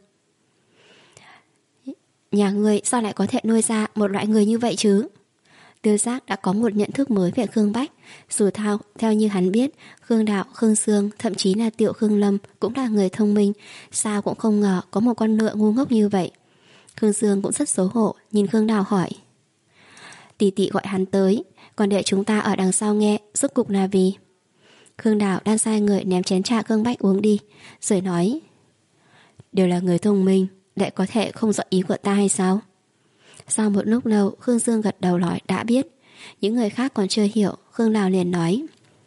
Nhà người sao lại có thể nuôi ra một loại người như vậy chứ? Tiêu Giác đã có một nhận thức mới về Khương Bách. Dù thao, theo như hắn biết, Khương Đạo, Khương Sương, thậm chí là Tiểu Khương Lâm cũng là người thông minh, sao cũng không ngờ có một con ngựa ngu ngốc như vậy. Khương Sương cũng rất xấu hổ, nhìn Khương Đạo hỏi: Tỷ tỷ gọi hắn tới, còn để chúng ta ở đằng sau nghe, rốt cục là vì? Khương Đào đang sai người ném chén trà Khương Bách uống đi, rồi nói: Đều là người thông minh, lại có thể không rõ ý của ta hay sao? Sau một lúc lâu, Khương Dương gật đầu nói đã biết. Những người khác còn chưa hiểu, Khương Đào liền nói: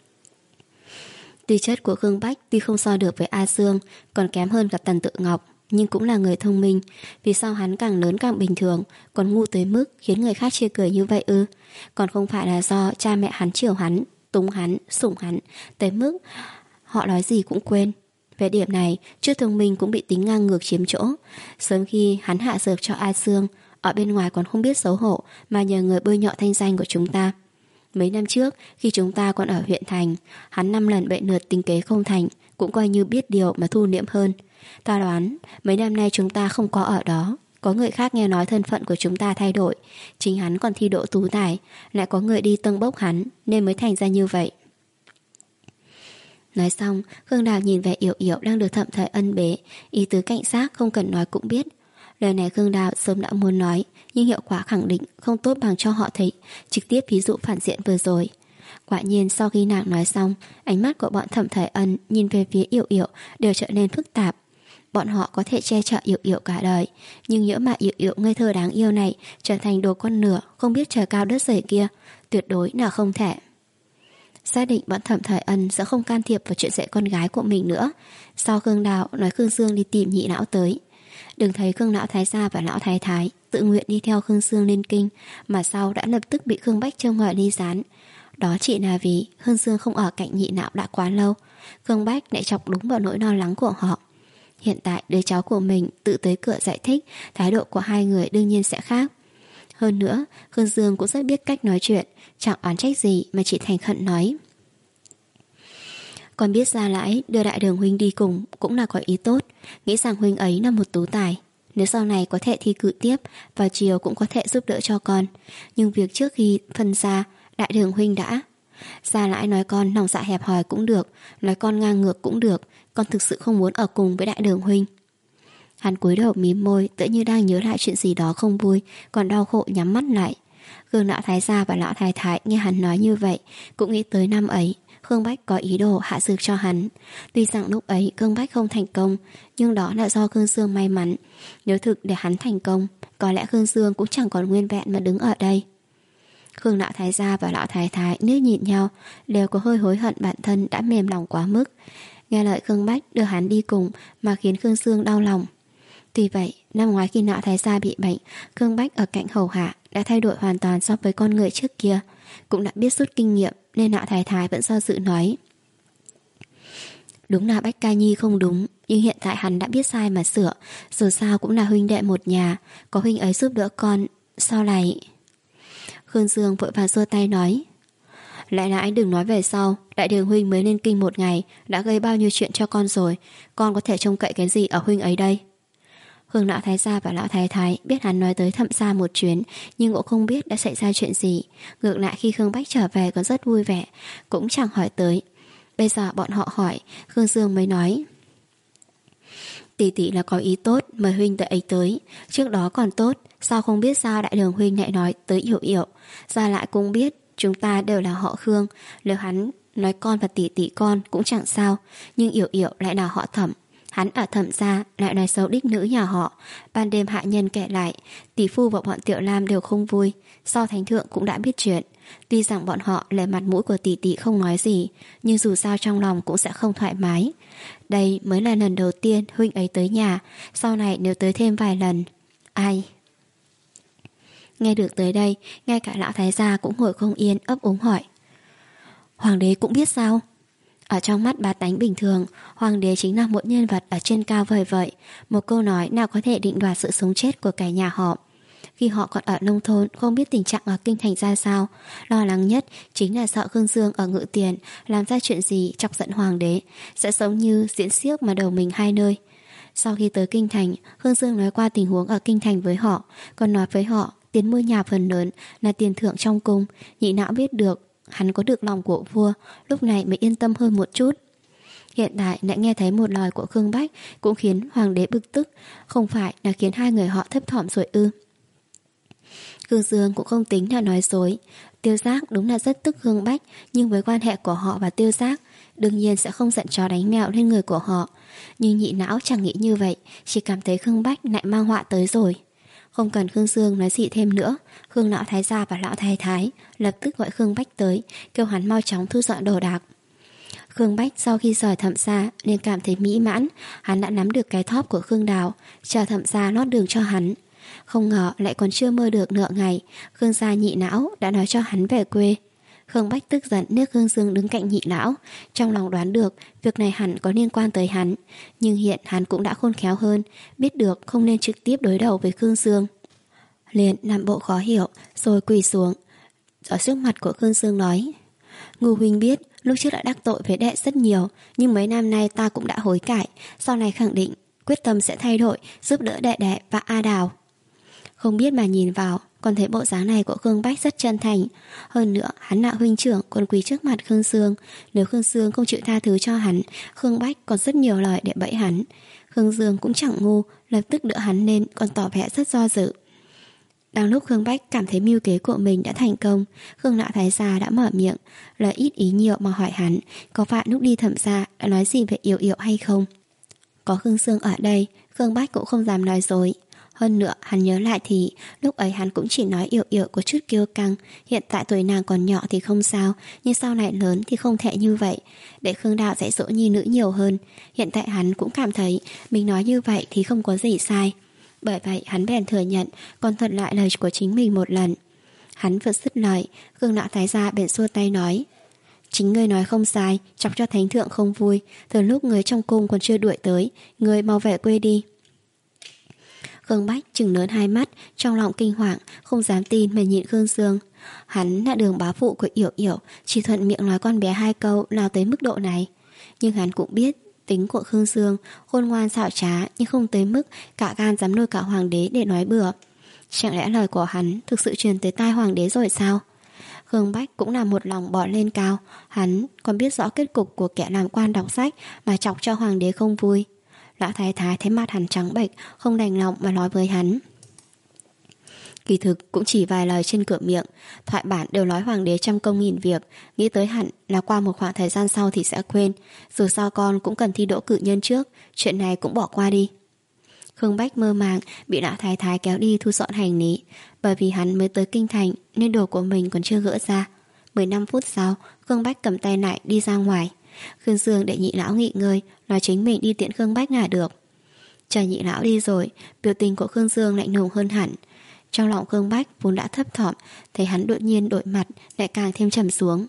Tư chất của Khương Bách tuy không so được với A Dương, còn kém hơn cả Tần Tự Ngọc, nhưng cũng là người thông minh. Vì sao hắn càng lớn càng bình thường, còn ngu tới mức khiến người khác chê cười như vậy ư? Còn không phải là do cha mẹ hắn chiều hắn, túng hắn, sủng hắn, tới mức họ nói gì cũng quên. Về điểm này, trước thông minh cũng bị tính ngang ngược chiếm chỗ. Sớm khi hắn hạ dược cho A Dương, ở bên ngoài còn không biết xấu hổ mà nhờ người bôi nhọ thanh danh của chúng ta. Mấy năm trước, khi chúng ta còn ở huyện thành, hắn năm lần bệnh nượt tính kế không thành, cũng coi như biết điều mà thu liễm hơn. Ta đoán, mấy năm nay chúng ta không có ở đó, có người khác nghe nói thân phận của chúng ta thay đổi, chính hắn còn thi đỗ tú tài, lại có người đi tâng bốc hắn, nên mới thành ra như vậy. Nói xong, Khương Đào nhìn về Yểu Yểu đang được Thẩm Thời Ân bế, ý tứ cảnh giác không cần nói cũng biết. Lời này Khương Đào sớm đã muốn nói, nhưng hiệu quả khẳng định không tốt bằng cho họ thấy trực tiếp ví dụ phản diện vừa rồi. Quả nhiên sau khi nàng nói xong, ánh mắt của bọn Thẩm Thời Ân nhìn về phía Yểu Yểu đều trở nên phức tạp. Bọn họ có thể che chở Yểu Yểu cả đời, nhưng nhỡ mà Yểu Yểu ngây thơ đáng yêu này trở thành đồ con nửa không biết trời cao đất dày kia, tuyệt đối là không thể. Xác định bọn Thẩm Thời Ân sẽ không can thiệp vào chuyện dạy con gái của mình nữa. Sau Khương Đào nói Khương Dương đi tìm nhị lão tới. Đừng thấy Khương lão thái gia và lão thái thái tự nguyện đi theo Khương Dương lên kinh, mà sau đã lập tức bị Khương Bách trông ngợi ly gián. Đó chỉ là vì Khương Dương không ở cạnh nhị lão đã quá lâu. Khương Bách lại chọc đúng vào nỗi lo lắng của họ. Hiện tại đứa cháu của mình tự tới cửa giải thích, thái độ của hai người đương nhiên sẽ khác. Hơn nữa, Khương Dương cũng rất biết cách nói chuyện, chẳng oán trách gì mà chỉ thành khẩn nói: Con biết Gia Lãi đưa Đại Đường huynh đi cùng cũng là có ý tốt, nghĩ rằng huynh ấy là một tú tài, nếu sau này có thể thi cử tiếp, vào chiều cũng có thể giúp đỡ cho con. Nhưng việc trước khi phân ra, Đại Đường huynh đã... Gia Lãi nói con lòng dạ hẹp hòi cũng được, nói con ngang ngược cũng được, con thực sự không muốn ở cùng với Đại Đường huynh. Hắn cúi đầu mím môi, tựa như đang nhớ lại chuyện gì đó không vui, còn đau khổ nhắm mắt lại. Khương lão thái gia và lão thái thái nghe hắn nói như vậy, cũng nghĩ tới năm ấy Khương Bách có ý đồ hạ dược cho hắn. Tuy rằng lúc ấy Khương Bách không thành công, nhưng đó là do Khương Dương may mắn. Nếu thực để hắn thành công, có lẽ Khương Dương cũng chẳng còn nguyên vẹn mà đứng ở đây. Khương lão thái gia và lão thái thái liếc nhìn nhau, đều có hơi hối hận bản thân đã mềm lòng quá mức. Nghe lời Khương Bách đưa hắn đi cùng mà khiến Khương Dương đau lòng. Tuy vậy, năm ngoái khi lão thái gia bị bệnh, Khương Bách ở cạnh hầu hạ đã thay đổi hoàn toàn so với con người trước kia, cũng đã biết rút kinh nghiệm, nên lão thái thái vẫn do dự nói: Đúng là Bách Ca Nhi không đúng, nhưng hiện tại hắn đã biết sai mà sửa, dù sao cũng là huynh đệ một nhà, có huynh ấy giúp đỡ con, sau này... Khương Dương vội vàng giơ tay nói: Lại là anh đừng nói về sau, Đại Đường huynh mới lên kinh một ngày đã gây bao nhiêu chuyện cho con rồi, con có thể trông cậy cái gì ở huynh ấy đây? Khương lão thái gia và lão thái thái biết hắn nói tới Thẩm gia một chuyến, nhưng cũng không biết đã xảy ra chuyện gì. Ngược lại khi Khương Bách trở về còn rất vui vẻ, cũng chẳng hỏi tới. Bây giờ bọn họ hỏi, Khương Dương mới nói: Tỷ tỷ là có ý tốt, mời huynh tới ấy tới. Trước đó còn tốt, sao không biết sao Đại Đường huynh lại nói tới Yểu Yểu. Ra lại cũng biết chúng ta đều là họ Khương, nếu hắn nói con và tỷ tỷ con cũng chẳng sao, nhưng Yểu Yểu lại là họ Thẩm. Hắn ở Thẩm gia lại nói xấu đích nữ nhà họ. Ban đêm hạ nhân kể lại, tỷ phu và bọn Tiểu Lam đều không vui. Sau thánh thượng cũng đã biết chuyện. Tuy rằng bọn họ lấy mặt mũi của tỷ tỷ không nói gì, nhưng dù sao trong lòng cũng sẽ không thoải mái. Đây mới là lần đầu tiên huynh ấy tới nhà, sau này nếu tới thêm vài lần, ai... Nghe được tới đây, ngay cả lão thái gia cũng ngồi không yên, ấp úng hỏi: Hoàng đế cũng biết sao? Ở trong mắt bá tánh bình thường, hoàng đế chính là một nhân vật ở trên cao vời vậy. Một câu nói nào có thể định đoạt sự sống chết của cả nhà họ. Khi họ còn ở nông thôn, không biết tình trạng ở kinh thành ra sao, lo lắng nhất chính là sợ Khương Dương ở Ngự Tiền làm ra chuyện gì chọc giận hoàng đế, sẽ giống như diễn xiếc mà đầu mình hai nơi. Sau khi tới kinh thành, Khương Dương nói qua tình huống ở kinh thành với họ, còn nói với họ tiền mua nhà phần lớn là tiền thưởng trong cung. Nhị não biết được hắn có được lòng của vua, lúc này mới yên tâm hơn một chút. Hiện tại lại nghe thấy một lời của Khương Bách cũng khiến hoàng đế bực tức, không phải là khiến hai người họ thấp thỏm rồi ư? Khương Dương cũng không tính là nói dối. Tiêu Giác đúng là rất tức Khương Bách, nhưng với quan hệ của họ và Tiêu Giác, đương nhiên sẽ không giận chó đánh mèo lên người của họ. Nhưng nhị não chẳng nghĩ như vậy, chỉ cảm thấy Khương Bách lại mang họa tới rồi. Không cần Khương Dương nói gì thêm nữa, Khương lão thái gia và lão thái thái lập tức gọi Khương Bách tới, kêu hắn mau chóng thu dọn đồ đạc. Khương Bách sau khi rời Thẩm gia nên cảm thấy mỹ mãn, hắn đã nắm được cái thóp của Khương Đào, chờ Thẩm gia lót đường cho hắn. Không ngờ lại còn chưa mơ được nửa ngày, Khương gia nhị não đã nói cho hắn về quê. Khương Bách tức giận nước Khương Dương đứng cạnh nhị lão, trong lòng đoán được việc này hẳn có liên quan tới hắn, nhưng hiện hắn cũng đã khôn khéo hơn, biết được không nên trực tiếp đối đầu với Khương Dương. Liền làm bộ khó hiểu rồi quỳ xuống ở trước mặt của Khương Dương nói: Ngô huynh biết lúc trước đã đắc tội với đệ rất nhiều, nhưng mấy năm nay ta cũng đã hối cải, sau này khẳng định quyết tâm sẽ thay đổi, giúp đỡ đệ đệ và A Đào. Không biết mà nhìn vào, còn thấy bộ dáng này của Khương Bách rất chân thành. Hơn nữa hắn là huynh trưởng còn quỳ trước mặt Khương Dương, nếu Khương Dương không chịu tha thứ cho hắn, Khương Bách còn rất nhiều lời để bẫy hắn. Khương Dương cũng chẳng ngu, lập tức đỡ hắn lên, còn tỏ vẻ rất do dự. Đang lúc Khương Bách cảm thấy mưu kế của mình đã thành công, Khương lão thái gia đã mở miệng, lời ít ý nhiều mà hỏi hắn có phải lúc đi Thẩm gia đã nói gì về Yểu Yểu hay không. Có Khương Dương ở đây, Khương Bách cũng không dám nói dối. Hơn nữa hắn nhớ lại thì lúc ấy hắn cũng chỉ nói Yểu Yểu có chút kiêu căng, hiện tại tuổi nàng còn nhỏ thì không sao, nhưng sau này lớn thì không thể như vậy, để Khương Đạo dạy dỗ nhi nữ nhiều hơn. Hiện tại hắn cũng cảm thấy mình nói như vậy thì không có gì sai, bởi vậy hắn bèn thừa nhận, còn thuật lại lời của chính mình một lần. Hắn vừa dứt lời, Khương lão thái gia bèn xua tay nói: Chính ngươi nói không sai, chọc cho thánh thượng không vui, từ lúc người trong cung còn chưa đuổi tới, ngươi mau về quê đi. Khương Bách trừng lớn hai mắt, trong lòng kinh hoàng, không dám tin mà nhìn Khương Dương. Hắn là đường bá phụ của Yểu Yểu, chỉ thuận miệng nói con bé hai câu nào tới mức độ này. Nhưng hắn cũng biết tính của Khương Dương, khôn ngoan xảo trá, nhưng không tới mức cả gan dám nuôi cả hoàng đế để nói bừa. Chẳng lẽ lời của hắn thực sự truyền tới tai hoàng đế rồi sao? Khương Bách cũng là một lòng bỏ lên cao, hắn còn biết rõ kết cục của kẻ làm quan đọc sách mà chọc cho hoàng đế không vui. Lão thái thái thấy mặt hắn trắng bệch, không đành lòng mà nói với hắn: Kỳ thực cũng chỉ vài lời trên cửa miệng, thoại bản đều nói hoàng đế trăm công nghìn việc, nghĩ tới hẳn là qua một khoảng thời gian sau thì sẽ quên, dù sao con cũng cần thi đỗ cử nhân trước, chuyện này cũng bỏ qua đi. Khương Bách mơ màng bị lão thái thái kéo đi thu dọn hành lý, bởi vì hắn mới tới kinh thành nên đồ của mình còn chưa gỡ ra. mười lăm phút sau, Khương Bách cầm tay lại đi ra ngoài. Khương Dương để nhị lão nghỉ ngơi, nói chính mình đi tiễn Khương Bách là được. Chờ nhị lão đi rồi, biểu tình của Khương Dương lạnh lùng hơn hẳn. Trong lòng Khương Bách vốn đã thấp thỏm, thấy hắn đột nhiên đổi mặt lại càng thêm trầm xuống.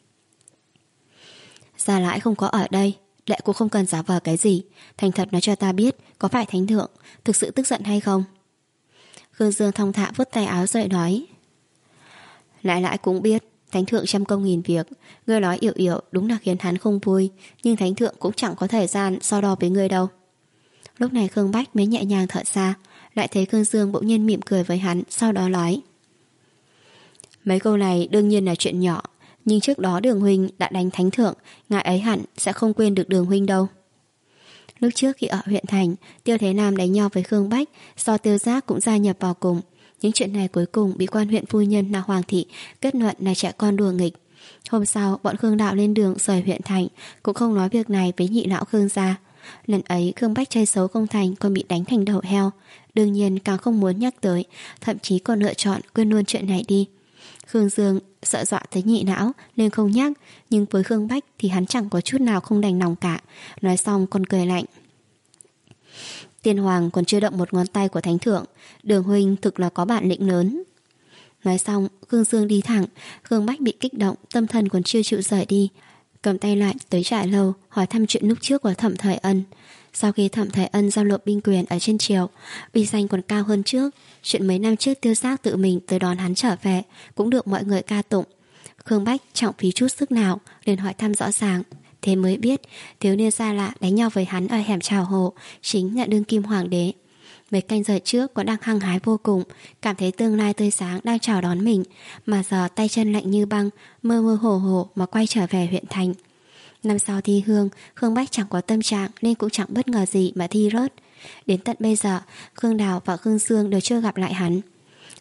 Gia Lãi không có ở đây, đệ cũng không cần giả vờ cái gì, thành thật nói cho ta biết có phải thánh thượng thực sự tức giận hay không. Khương Dương thong thả vứt tay áo rồi nói: Lại lại cũng biết thánh thượng trăm công nghìn việc, ngươi nói Yểu Yểu đúng là khiến hắn không vui, nhưng thánh thượng cũng chẳng có thời gian so đo với ngươi đâu. Lúc này Khương Bách mới nhẹ nhàng thở ra, lại thấy Khương Dương bỗng nhiên mỉm cười với hắn, sau đó nói: Mấy câu này đương nhiên là chuyện nhỏ, nhưng trước đó Đường huynh đã đánh thánh thượng, ngài ấy hẳn sẽ không quên được Đường huynh đâu. Lúc trước khi ở huyện thành, Tiêu Thế Nam đánh nhau với Khương Bách, do Tiêu Giác cũng gia nhập vào cùng. Những chuyện này cuối cùng bị quan huyện phu nhân là Hoàng thị kết luận là trẻ con đùa nghịch. Hôm sau bọn Khương Đạo lên đường rời huyện thành, cũng không nói việc này với nhị lão Khương gia. Lần ấy Khương Bách chơi xấu không thành, còn bị đánh thành đầu heo, đương nhiên càng không muốn nhắc tới, thậm chí còn lựa chọn quên luôn chuyện này đi. Khương Dương sợ dọa tới nhị lão nên không nhắc, nhưng với Khương Bách thì hắn chẳng có chút nào không đành lòng cả. Nói xong còn cười lạnh: Tiên hoàng còn chưa động một ngón tay của thánh thượng, Đường huynh thực là có bản lĩnh lớn. Nói xong Khương Dương đi thẳng. Khương Bách bị kích động, tâm thần còn chưa chịu rời đi, cầm tay lại tới trại lâu hỏi thăm chuyện lúc trước của Thẩm Thời Ân. Sau khi Thẩm Thời Ân giao lộ binh quyền ở trên triều, uy danh còn cao hơn trước. Chuyện mấy năm trước Tiêu Giác tự mình tới đón hắn trở về cũng được mọi người ca tụng. Khương Bách chẳng phí chút sức nào liền hỏi thăm rõ ràng, thế mới biết thiếu niên xa lạ đánh nhau với hắn ở hẻm Trào Hồ chính là đương kim hoàng đế. Mấy canh giờ trước còn đang hăng hái vô cùng, cảm thấy tương lai tươi sáng đang chào đón mình, mà giờ tay chân lạnh như băng, mơ mơ hồ hồ mà quay trở về huyện thành. Năm sau thi hương, Khương Bách chẳng có tâm trạng nên cũng chẳng bất ngờ gì mà thi rớt. Đến tận bây giờ, Khương Đào và Khương Dương đều chưa gặp lại hắn.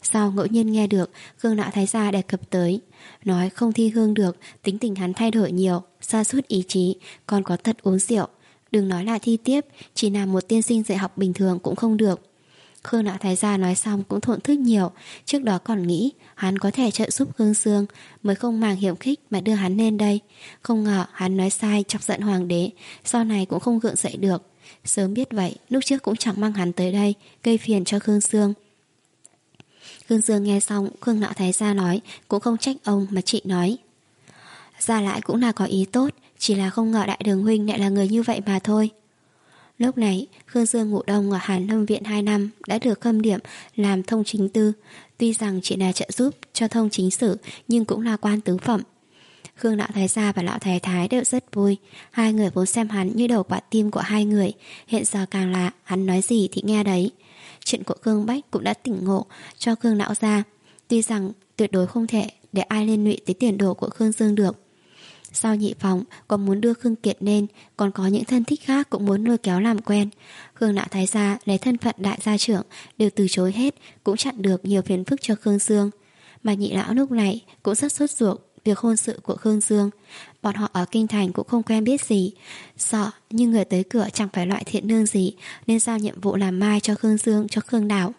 Sau ngẫu nhiên nghe được Khương lão thái gia đề cập tới, nói không thi hương được, tính tình hắn thay đổi nhiều, sa sút ý chí, còn có tật uống rượu. Đừng nói là thi tiếp, chỉ là một tiên sinh dạy học bình thường cũng không được. Khương lão thái gia nói xong cũng thổn thức nhiều. Trước đó còn nghĩ hắn có thể trợ giúp Khương Dương, mới không màng hiểm khích mà đưa hắn lên đây. Không ngờ hắn nói sai, chọc giận hoàng đế, sau này cũng không gượng dậy được. Sớm biết vậy, lúc trước cũng chẳng mang hắn tới đây, gây phiền cho Khương Dương. Khương Dương nghe xong Khương lão thái gia nói, cũng không trách ông mà chị nói, ra lại cũng là có ý tốt, chỉ là không ngờ đại đường huynh lại là người như vậy mà thôi. Lúc này Khương Dương ngụ đông ở Hàn Lâm Viện hai năm, đã được khâm điểm làm thông chính tư. Tuy rằng chỉ là trợ giúp cho thông chính sử, nhưng cũng là quan tứ phẩm. Khương lão thái gia và lão thái thái đều rất vui. Hai người vốn xem hắn như đầu quả tim của hai người, hiện giờ càng là hắn nói gì thì nghe đấy. Chuyện của Khương Bách cũng đã tỉnh ngộ cho Khương lão gia. Tuy rằng tuyệt đối không thể để ai liên lụy tới tiền đồ của Khương Dương được. Sau nhị phòng còn muốn đưa Khương Kiệt lên, còn có những thân thích khác cũng muốn lôi kéo làm quen. Khương lão thái gia lấy thân phận đại gia trưởng đều từ chối hết, cũng chặn được nhiều phiền phức cho Khương Dương. Mà nhị lão lúc này cũng rất sốt ruột việc hôn sự của Khương Dương. Bọn họ ở kinh thành cũng không quen biết gì, sợ nhưng người tới cửa chẳng phải loại thiện lương gì, nên giao nhiệm vụ làm mai cho Khương Dương cho Khương Đào.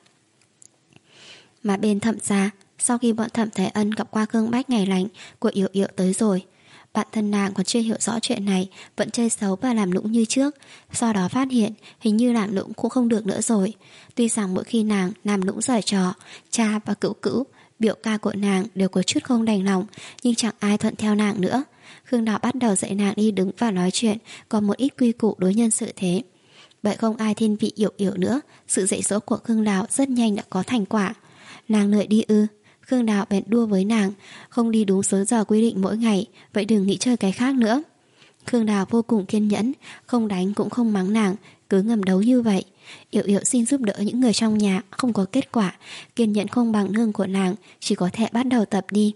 Mà bên Thẩm gia, sau khi bọn Thẩm Thế Ân gặp qua Khương Bách ngày lành của Yểu Yểu tới rồi, bản thân nàng còn chưa hiểu rõ chuyện này, vẫn chơi xấu và làm lũng như trước. Sau đó phát hiện hình như làm lũng cũng không được nữa rồi. Tuy rằng mỗi khi nàng làm lũng giở trò, cha và cữu cữu, biểu ca của nàng đều có chút không đành lòng, nhưng chẳng ai thuận theo nàng nữa. Khương Đào bắt đầu dạy nàng đi đứng và nói chuyện, có một ít quy củ đối nhân xử thế. Vậy không ai thiên vị Yểu Yểu nữa. Sự dạy dỗ của Khương Đào rất nhanh đã có thành quả. Nàng lười đi ư? Khương Đào bèn đua với nàng, không đi đúng số giờ quy định mỗi ngày, vậy đừng nghĩ chơi cái khác nữa. Khương Đào vô cùng kiên nhẫn, không đánh cũng không mắng nàng, cứ ngầm đấu như vậy. Yểu Yểu xin giúp đỡ những người trong nhà, không có kết quả, kiên nhẫn không bằng nương của nàng, chỉ có thể bắt đầu tập đi.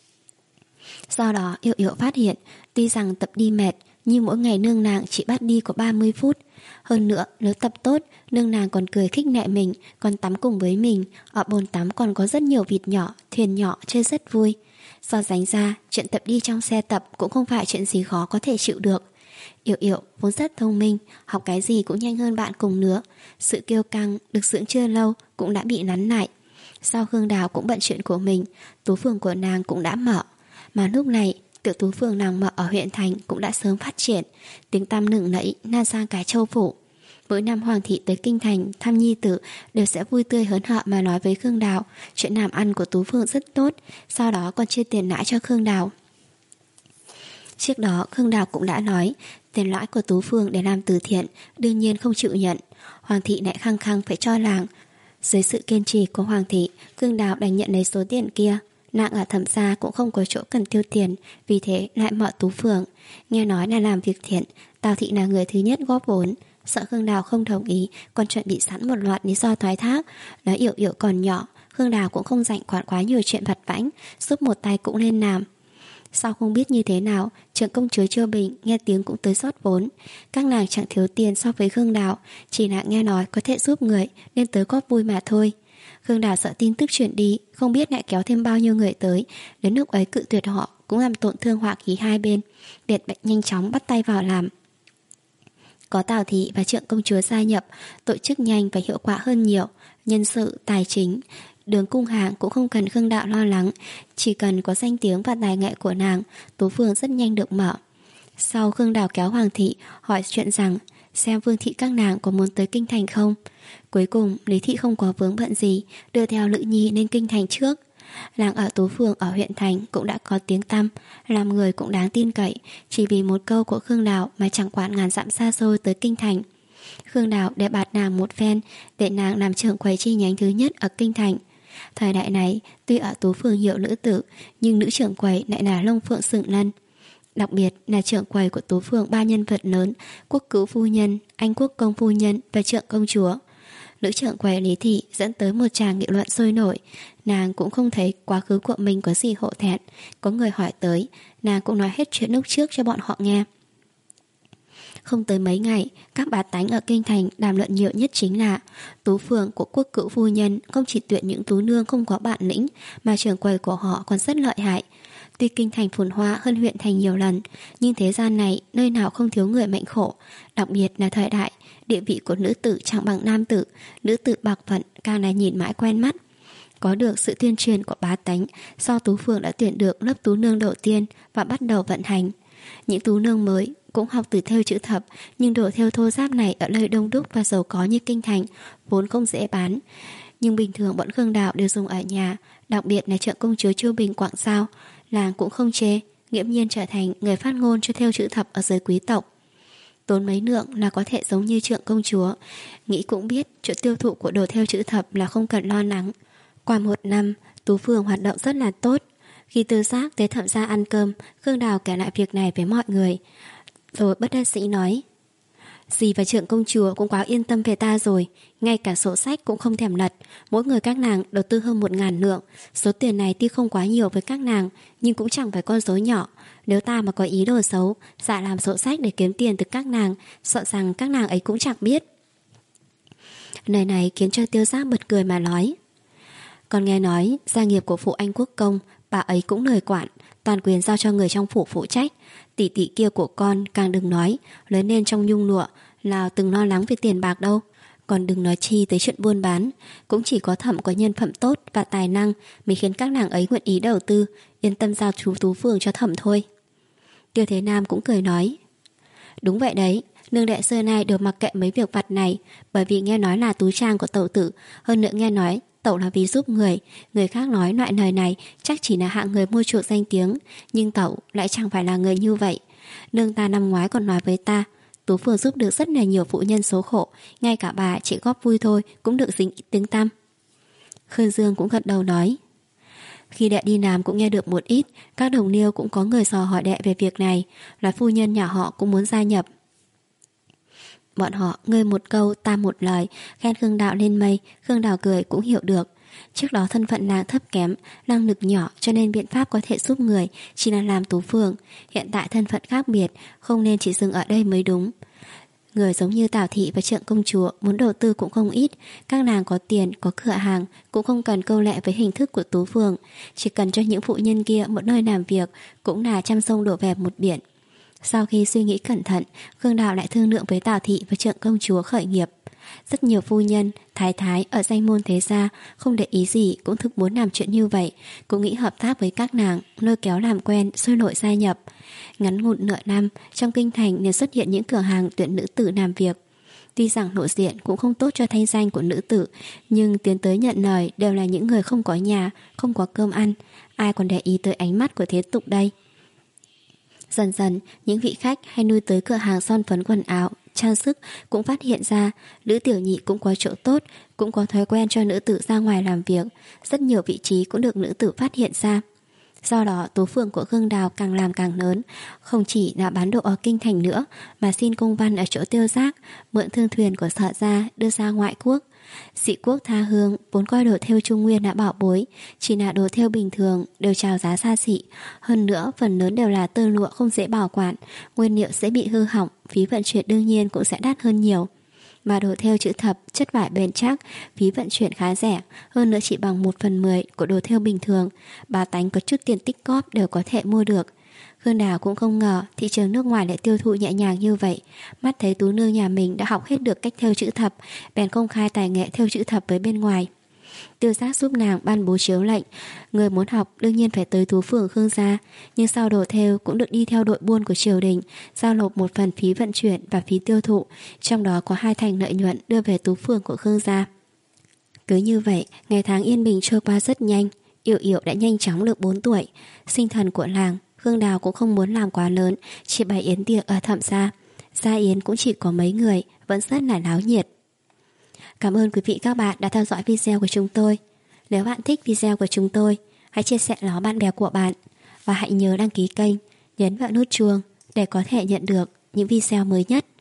Sau đó Yểu Yểu phát hiện, tuy rằng tập đi mệt, nhưng mỗi ngày nương nàng chỉ bắt đi có ba mươi phút. Hơn nữa, nếu tập tốt, nương nàng còn cười khích nệ mình, còn tắm cùng với mình. Ở bồn tắm còn có rất nhiều vịt nhỏ, thuyền nhỏ, chơi rất vui. So sánh ra, chuyện tập đi trong xe tập cũng không phải chuyện gì khó có thể chịu được. Yểu Yểu vốn rất thông minh, học cái gì cũng nhanh hơn bạn cùng lứa. Sự kiêu căng được dưỡng chưa lâu cũng đã bị nắn lại. Sau Khương Đào cũng bận chuyện của mình, tú phường của nàng cũng đã mở. Mà lúc này tiểu tú phường nàng mở ở huyện thành cũng đã sớm phát triển, tiếng tăm nửng nẫy lan sang cái châu phủ. Mỗi năm hoàng thị tới kinh thành thăm nhi tử đều sẽ vui tươi hớn hở mà nói với Khương Đào chuyện làm ăn của tú phường rất tốt, sau đó còn chia tiền lãi cho Khương Đào. Trước đó Khương Đào cũng đã nói tiền lãi của tú phường để làm từ thiện đương nhiên không chịu nhận. Hoàng thị lại khăng khăng phải cho làng. Dưới sự kiên trì của hoàng thị, Khương Đào đành nhận lấy số tiền kia. Nàng ở Thẩm gia cũng không có chỗ cần tiêu tiền, vì thế lại mở tú phường. Nghe nói là làm việc thiện, Tào thị là người thứ nhất góp vốn. Sợ Khương Đào không đồng ý, còn chuẩn bị sẵn một loạt lý do thoái thác. Nói Yểu Yểu còn nhỏ, Khương Đào cũng không rảnh quản quá nhiều chuyện vặt vãnh, giúp một tay cũng lên làm. Sau không biết như thế nào, trưởng công chúa Chiêu Bình nghe tiếng cũng tới rót vốn. Các nàng chẳng thiếu tiền so với Khương Đào, chỉ là nghe nói có thể giúp người nên tới góp vui mà thôi. Khương Đào sợ tin tức chuyển đi, không biết lại kéo thêm bao nhiêu người tới. Đến lúc ấy cự tuyệt họ cũng làm tổn thương họa khí hai bên. Liệt bệnh nhanh chóng bắt tay vào làm. Có Tào thị và trưởng công chúa gia nhập, tổ chức nhanh và hiệu quả hơn nhiều. Nhân sự, tài chính, đường cung hàng cũng không cần Khương Đào lo lắng. Chỉ cần có danh tiếng và tài nghệ của nàng, tú phường rất nhanh được mở. Sau Khương Đào kéo hoàng thị hỏi chuyện rằng xem vương thị các nàng có muốn tới kinh thành không. Cuối cùng Lý thị không có vướng bận gì, đưa theo Lữ Nhi lên kinh thành trước. Làng ở tú phường ở huyện thành cũng đã có tiếng tăm, làm người cũng đáng tin cậy. Chỉ vì một câu của Khương Đào mà chẳng quản ngàn dặm xa xôi tới kinh thành. Khương Đào để bạt nàng một phen, để nàng làm trưởng quầy chi nhánh thứ nhất ở kinh thành. Thời đại này tuy ở tú phường hiệu nữ tử, nhưng nữ trưởng quầy lại là Long Phượng Sửng Lân. Đặc biệt là trưởng quầy của tú phường ba nhân vật lớn: Quốc cữu phu nhân, Anh quốc công phu nhân và trưởng công chúa. Nữ trưởng quầy Lý thị dẫn tới một tràng nghị luận sôi nổi. Nàng cũng không thấy quá khứ của mình có gì hổ thẹn. Có người hỏi tới, nàng cũng nói hết chuyện lúc trước cho bọn họ nghe. Không tới mấy ngày, các bá tánh ở kinh thành đàm luận nhiều nhất chính là tú phường của quốc cữu phu nhân không chỉ tuyển những tú nương không có bản lĩnh, mà trưởng quầy của họ còn rất lợi hại. Tuy kinh thành phồn hoa hơn huyện thành nhiều lần, nhưng thế gian này nơi nào không thiếu người mệnh khổ. Đặc biệt là thời đại, địa vị của nữ tử chẳng bằng nam tử, nữ tử bạc phận càng là nhìn mãi quen mắt. Có được sự tuyên truyền của bá tánh, sau tú phường đã tuyển được lớp tú nương đầu tiên và bắt đầu vận hành. Những tú nương mới cũng học từ thêu chữ thập, nhưng đồ thêu thô ráp này ở nơi đông đúc và giàu có như kinh thành vốn không dễ bán. Nhưng bình thường bọn Khương Đào đều dùng ở nhà, đặc biệt là trượng công chúa Chu Bình Quảng Giao, làng cũng không chê, nghiễm nhiên trở thành người phát ngôn cho thêu chữ thập ở giới quý tộc. Tốn mấy lượng là có thể giống như trượng công chúa. Nghĩ cũng biết chỗ tiêu thụ của đồ thêu chữ thập là không cần lo lắng. Qua một năm, tú phường hoạt động rất là tốt. Khi Tư Giác tới thẩm gia ăn cơm, Khương Đào kể lại việc này với mọi người, rồi bất đắc dĩ nói: dì và trượng công chúa cũng quá yên tâm về ta rồi, ngay cả sổ sách cũng không thèm lật. Mỗi người các nàng đầu tư hơn một ngàn lượng. Số tiền này tuy không quá nhiều với các nàng, nhưng cũng chẳng phải con số nhỏ. Nếu ta mà có ý đồ xấu, dạ làm sổ sách để kiếm tiền từ các nàng, sợ rằng các nàng ấy cũng chẳng biết. Lời này khiến cho Tiêu Giác bật cười mà nói: con nghe nói gia nghiệp của phụ anh quốc công, bà ấy cũng lời quản, toàn quyền giao cho người trong phủ phụ trách. Tỷ tỷ kia của con càng đừng nói, lớn lên trong nhung lụa, nào từng lo lắng về tiền bạc đâu. Còn đừng nói chi tới chuyện buôn bán. Cũng chỉ có Thẩm có nhân phẩm tốt và tài năng mới khiến các nàng ấy nguyện ý đầu tư, yên tâm giao chú tú phường cho Thẩm thôi. Tiêu Thế Nam cũng cười nói: đúng vậy đấy, nương đệ xưa nay đều mặc kệ mấy việc vặt này, bởi vì nghe nói là tú trang của tẩu tử. Hơn nữa nghe nói tẩu là vì giúp người. Người khác nói loại lời này chắc chỉ là hạng người mua chuộc danh tiếng, nhưng tẩu lại chẳng phải là người như vậy. Nương ta năm ngoái còn nói với ta, tú phường giúp được rất là nhiều phụ nhân số khổ, ngay cả bà chỉ góp vui thôi cũng được dính tiếng tăm. Khương Dương cũng gật đầu nói: khi đệ đi làm cũng nghe được một ít, các đồng liêu cũng có người dò hỏi đệ về việc này, là phu nhân nhà họ cũng muốn gia nhập. Bọn họ ngươi một câu ta một lời, khen Khương Đạo lên mây. Khương Đạo cười cũng hiểu được. Trước đó thân phận nàng thấp kém, năng lực nhỏ, cho nên biện pháp có thể giúp người chỉ là làm tú phường. Hiện tại thân phận khác biệt, không nên chỉ dừng ở đây mới đúng. Người giống như Tào Thị và Trượng công chúa muốn đầu tư cũng không ít. Các nàng có tiền, có cửa hàng, cũng không cần câu lệ với hình thức của tú phường. Chỉ cần cho những phụ nhân kia một nơi làm việc, cũng là trăm sông đổ về một biển. Sau khi suy nghĩ cẩn thận, Khương Đạo lại thương lượng với Tào Thị và Trượng công chúa khởi nghiệp. Rất nhiều phu nhân, thái thái ở danh môn thế gia không để ý gì cũng thực muốn làm chuyện như vậy, cũng nghĩ hợp tác với các nàng, lôi kéo làm quen, sôi nổi gia nhập. Ngắn ngủn nửa năm, trong kinh thành liền xuất hiện những cửa hàng tuyển nữ tử làm việc. Tuy rằng lộ diện cũng không tốt cho thanh danh của nữ tử, nhưng tiến tới nhận lời đều là những người không có nhà, không có cơm ăn. Ai còn để ý tới ánh mắt của thế tục đây? Dần dần, những vị khách hay nuôi tới cửa hàng son phấn quần áo, trang sức cũng phát hiện ra Lữ Tiểu Nhị cũng có chỗ tốt, cũng có thói quen cho nữ tử ra ngoài làm việc. Rất nhiều vị trí cũng được nữ tử phát hiện ra. Do đó tú phường của Khương Đào càng làm càng lớn, không chỉ là bán đồ ở kinh thành nữa, mà xin công văn ở chỗ Tiêu Giác, mượn thương thuyền của Sở gia đưa ra ngoại quốc. Dị quốc tha hương vốn coi đồ thêu Trung Nguyên là bảo bối, chỉ là đồ thêu bình thường đều chào giá xa xỉ. Hơn nữa phần lớn đều là tơ lụa không dễ bảo quản, nguyên liệu sẽ bị hư hỏng, phí vận chuyển đương nhiên cũng sẽ đắt hơn nhiều. Mà đồ thêu chữ thập, chất vải bền chắc, phí vận chuyển khá rẻ, hơn nữa chỉ bằng một phần mười của đồ thêu bình thường. Bà tánh có chút tiền tích cóp đều có thể mua được. Khương Đào cũng không ngờ thị trường nước ngoài lại tiêu thụ nhẹ nhàng như vậy. Mắt thấy tú nương nhà mình đã học hết được cách thêu chữ thập, bèn công khai tài nghệ thêu chữ thập với bên ngoài. Tiêu Giác giúp nàng ban bố chiếu lệnh, người muốn học đương nhiên phải tới tú phường Khương gia, nhưng sau đồ thêu cũng được đi theo đội buôn của triều đình, giao nộp một phần phí vận chuyển và phí tiêu thụ, trong đó có hai thành lợi nhuận đưa về tú phường của Khương gia. Cứ như vậy, ngày tháng yên bình trôi qua rất nhanh. Yểu Yểu đã nhanh chóng được bốn tuổi, sinh thần của làng. Khương Đào cũng không muốn làm quá lớn, chỉ bày yến tiệc ở Thẩm gia. Gia yến cũng chỉ có mấy người, vẫn rất là náo nhiệt. Cảm ơn quý vị các bạn đã theo dõi video của chúng tôi. Nếu bạn thích video của chúng tôi, hãy chia sẻ nó bạn bè của bạn và hãy nhớ đăng ký kênh, nhấn vào nút chuông để có thể nhận được những video mới nhất.